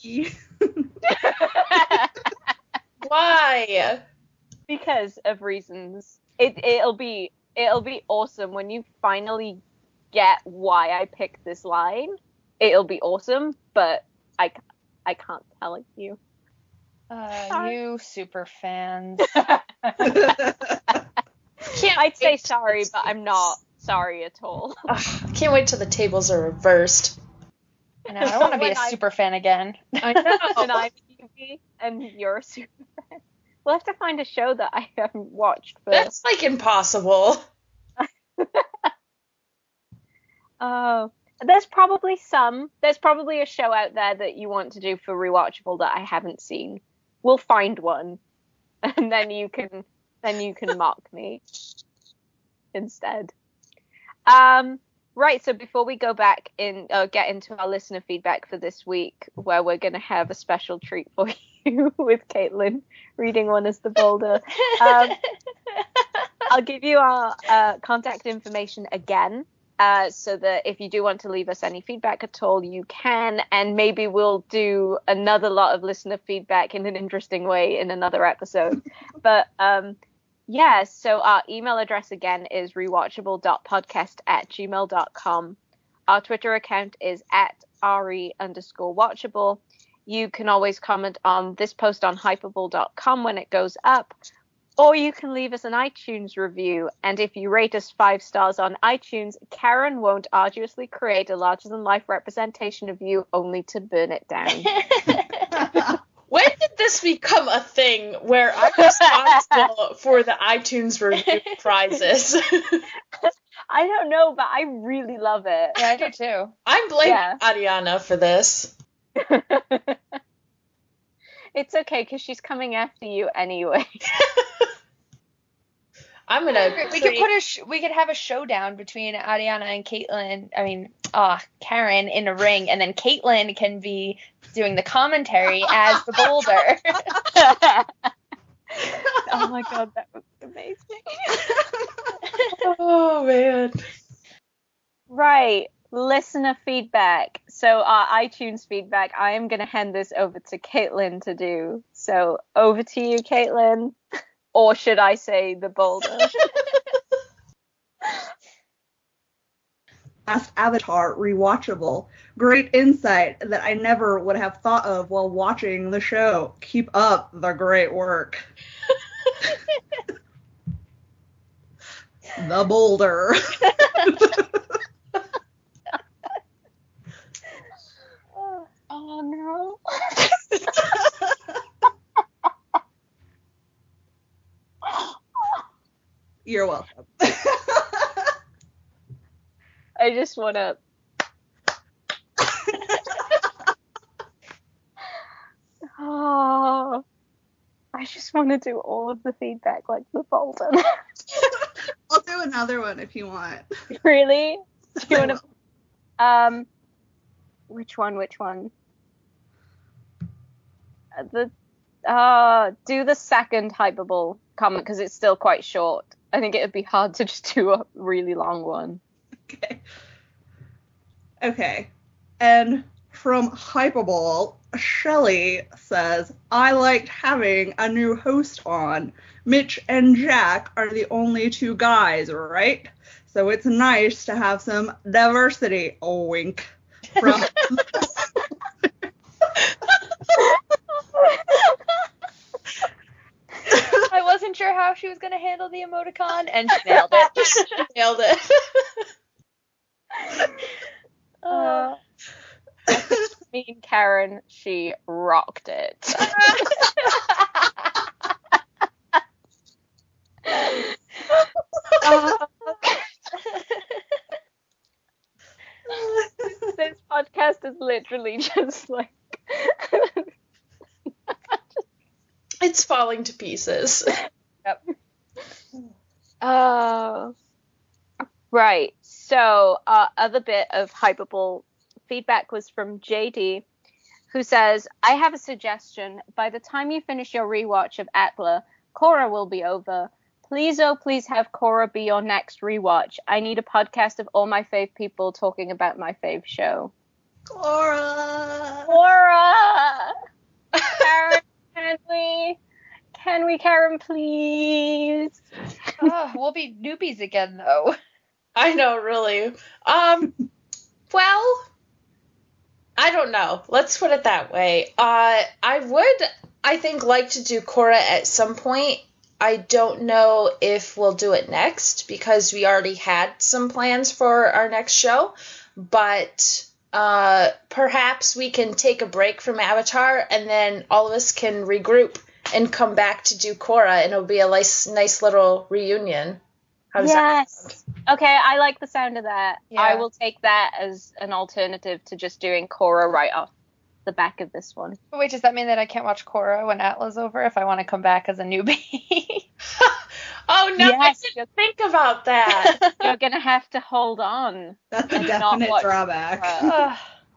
Why? Because of reasons. It it'll be it'll be awesome when you finally get why I picked this line. It'll be awesome, but I, I can't tell you. Uh, you super fans. Can't I'd say wait sorry, till- but I'm not sorry at all. Ugh, I can't wait till the tables are reversed. I know, I want to be When a I- super fan again. I know. And I'm a newbie, and you're a super fan. We'll have to find a show that I haven't watched first. That's like impossible. Oh, there's probably some. There's probably a show out there that you want to do for rewatchable that I haven't seen. We'll find one, and then you can then you can mock me instead. Um, right. So before we go back in, uh, get into our listener feedback for this week, where we're gonna have a special treat for you with Caitlin reading One is the Boulder. Um, I'll give you our uh, contact information again. Uh, so that if you do want to leave us any feedback at all, you can, and maybe we'll do another lot of listener feedback in an interesting way in another episode. But um, yeah, so our email address again is rewatchable.podcast at gmail dot com. Our Twitter account is at re underscore watchable. You can always comment on this post on hyperbole dot com when it goes up. Or you can leave us an iTunes review, and if you rate us five stars on iTunes, Karen won't arduously create a larger-than-life representation of you only to burn it down. When did this become a thing where I'm responsible for the iTunes review prizes? I don't know, but I really love it. Yeah, I do too. I'm blaming Yeah. Ariana for this. It's okay, because she's coming after you anyway. I'm gonna. We could put a sh- we could have a showdown between Ariana and Caitlin. I mean, ah, Karen in a ring, and then Caitlin can be doing the commentary as the boulder. Oh my god, that would be amazing. Oh man. Right, listener feedback. So our iTunes feedback, I am going to hand this over to Caitlin to do. So over to you, Caitlin. Or should I say the boulder? Last Avatar rewatchable. Great insight that I never would have thought of while watching the show. Keep up the great work. The boulder. Oh no. You're welcome. I just want to. Oh, I just want to do all of the feedback like the boulder. I'll do another one if you want. Really? Do you want to? Um, which one? Which one? Uh, The uh, do the second hyperbole comment because it's still quite short. I think it would be hard to just do a really long one. Okay. Okay. And from Hyperbole, Shelley says, I liked having a new host on. Mitch and Jack are the only two guys, right? So it's nice to have some diversity. Oh, wink. From I wasn't sure how she was going to handle the emoticon, and she nailed it. Nailed it. Uh, Me and Karen, she rocked it. Uh, this podcast is literally just like It's falling to pieces. yep. Oh, right. So, uh, other bit of hyperbole feedback was from J D, who says, I have a suggestion. By the time you finish your rewatch of Atla, Korra will be over. please, oh, please have Korra be your next rewatch. I need a podcast of all my fave people talking about my fave show. Korra! Korra! Karen, can we? Can we, Karen, please? Oh, we'll be newbies again, though. I know, really. Um, well, I don't know. Let's put it that way. Uh, I would, I think, like to do Korra at some point. I don't know if we'll do it next because we already had some plans for our next show, but uh, perhaps we can take a break from Avatar and then all of us can regroup and come back to do Korra, and it'll be a nice, nice little reunion. How does yes. that sound? Okay, I like the sound of that. Yeah. I will take that as an alternative to just doing Korra right off the back of this one. Wait, does that mean that I can't watch Korra when Atla's over if I want to come back as a newbie? Oh, no, Yes. I didn't think about that. You're going to have to hold on. That's a And not definite watch drawback. Korra. Ugh,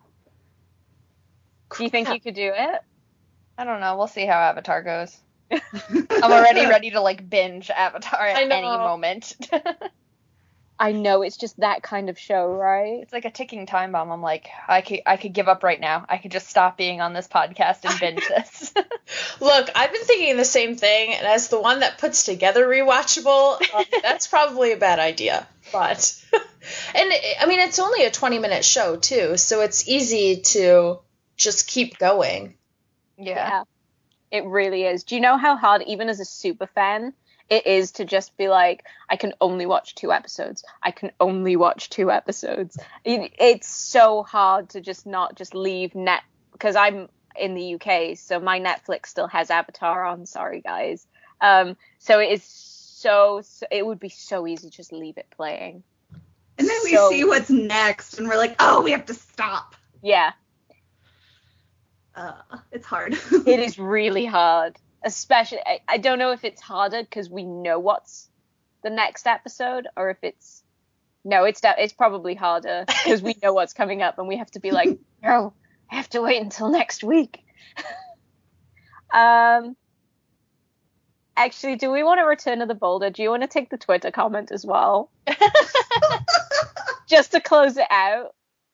Do you think you could do it? I don't know. We'll see how Avatar goes. I'm already ready to, like, binge Avatar I at know. any moment. I know, it's just that kind of show, right? It's like a ticking time bomb. I'm like, I could, I could give up right now. I could just stop being on this podcast and binge this. Look, I've been thinking the same thing, and as the one that puts together rewatchable, um, that's probably a bad idea. But, and I mean, it's only a twenty minute show too, so it's easy to just keep going. Yeah. It really is. Do you know how hard, even as a super fan, it is to just be like, I can only watch two episodes. I can only watch two episodes. It, it's so hard to just not just leave net, because I'm in the U K, so my Netflix still has Avatar on. Sorry, guys. Um, so it is so, so, it would be so easy to just leave it playing. And then we So- see what's next, and we're like, oh, we have to stop. Yeah, Uh, it's hard. it is really hard. Especially, I, I don't know if it's harder because we know what's the next episode, or if it's no, it's da- it's probably harder because we know what's coming up, and we have to be like, no, I have to wait until next week. um, actually, do we want to return to the boulder? Do you want to take the Twitter comment as well, just to close it out?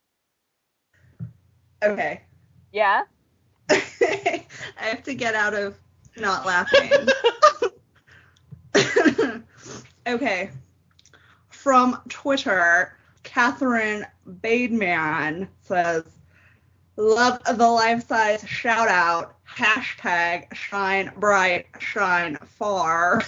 Okay. Yeah. I have to get out of not laughing. Okay. From Twitter, Catherine Bademan says, love the life-size shout-out, hashtag shine bright, shine far.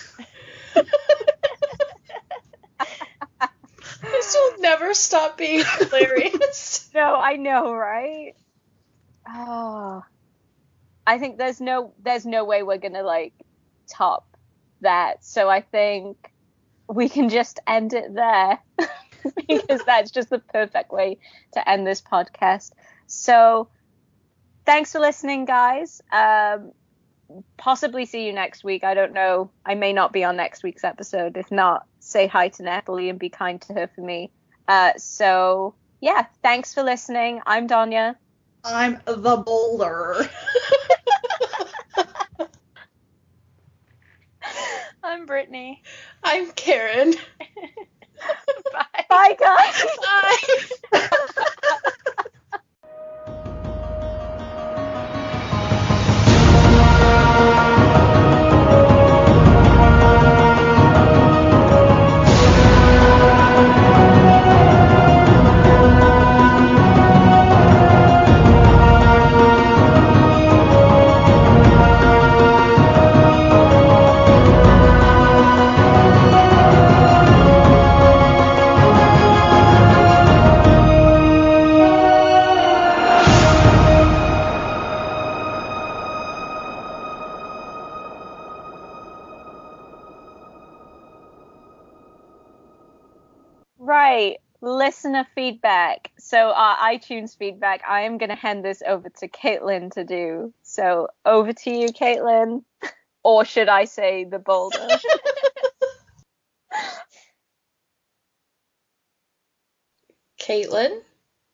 This will never stop being hilarious. No, I know, right? Oh, I think there's no there's no way we're gonna like top that. So I think we can just end it there because that's just the perfect way to end this podcast. So thanks for listening, guys. Um, possibly see you next week. I don't know. I may not be on next week's episode. If not, say hi to Natalie and be kind to her for me. Uh, so yeah, thanks for listening. I'm Donya. I'm the boulder. I'm Brittany. I'm Karen. Bye. Bye, guys. Bye. Right. Listener feedback. So our iTunes feedback, I am going to hand this over to Caitlin to do. So over to you, Caitlin. Or should I say the boulder? Caitlin?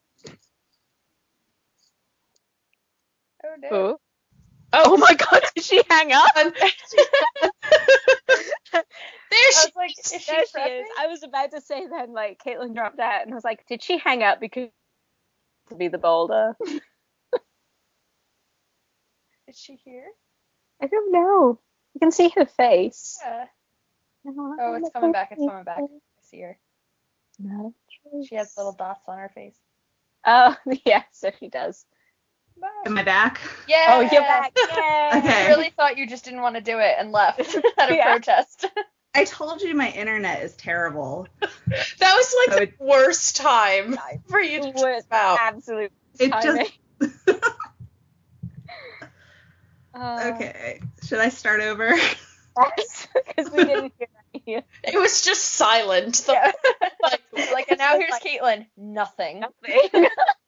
Oh, no. Who? Oh my god, did she hang up? There she Is she There she prepping? is. I was about to say then, like, Caitlin dropped out, and I was like, did she hang up because to be the boulder? Is she here? I don't know. You can see her face. Yeah. Oh, it's coming back. It's coming back. I see her. She has little dots on her face. Oh, yeah, so she does. Bye. Am I back? Yeah. Oh, you're back. Yay! Okay. I really thought you just didn't want to do it and left out of Yeah. protest. I told you my internet is terrible. That was like So the worst time for you to It was trip out. absolute It timing. just Uh, okay. Should I start over? Because we didn't hear you. It was just silent. The- Yeah. like, like, and now here's Caitlin. Nothing. Nothing.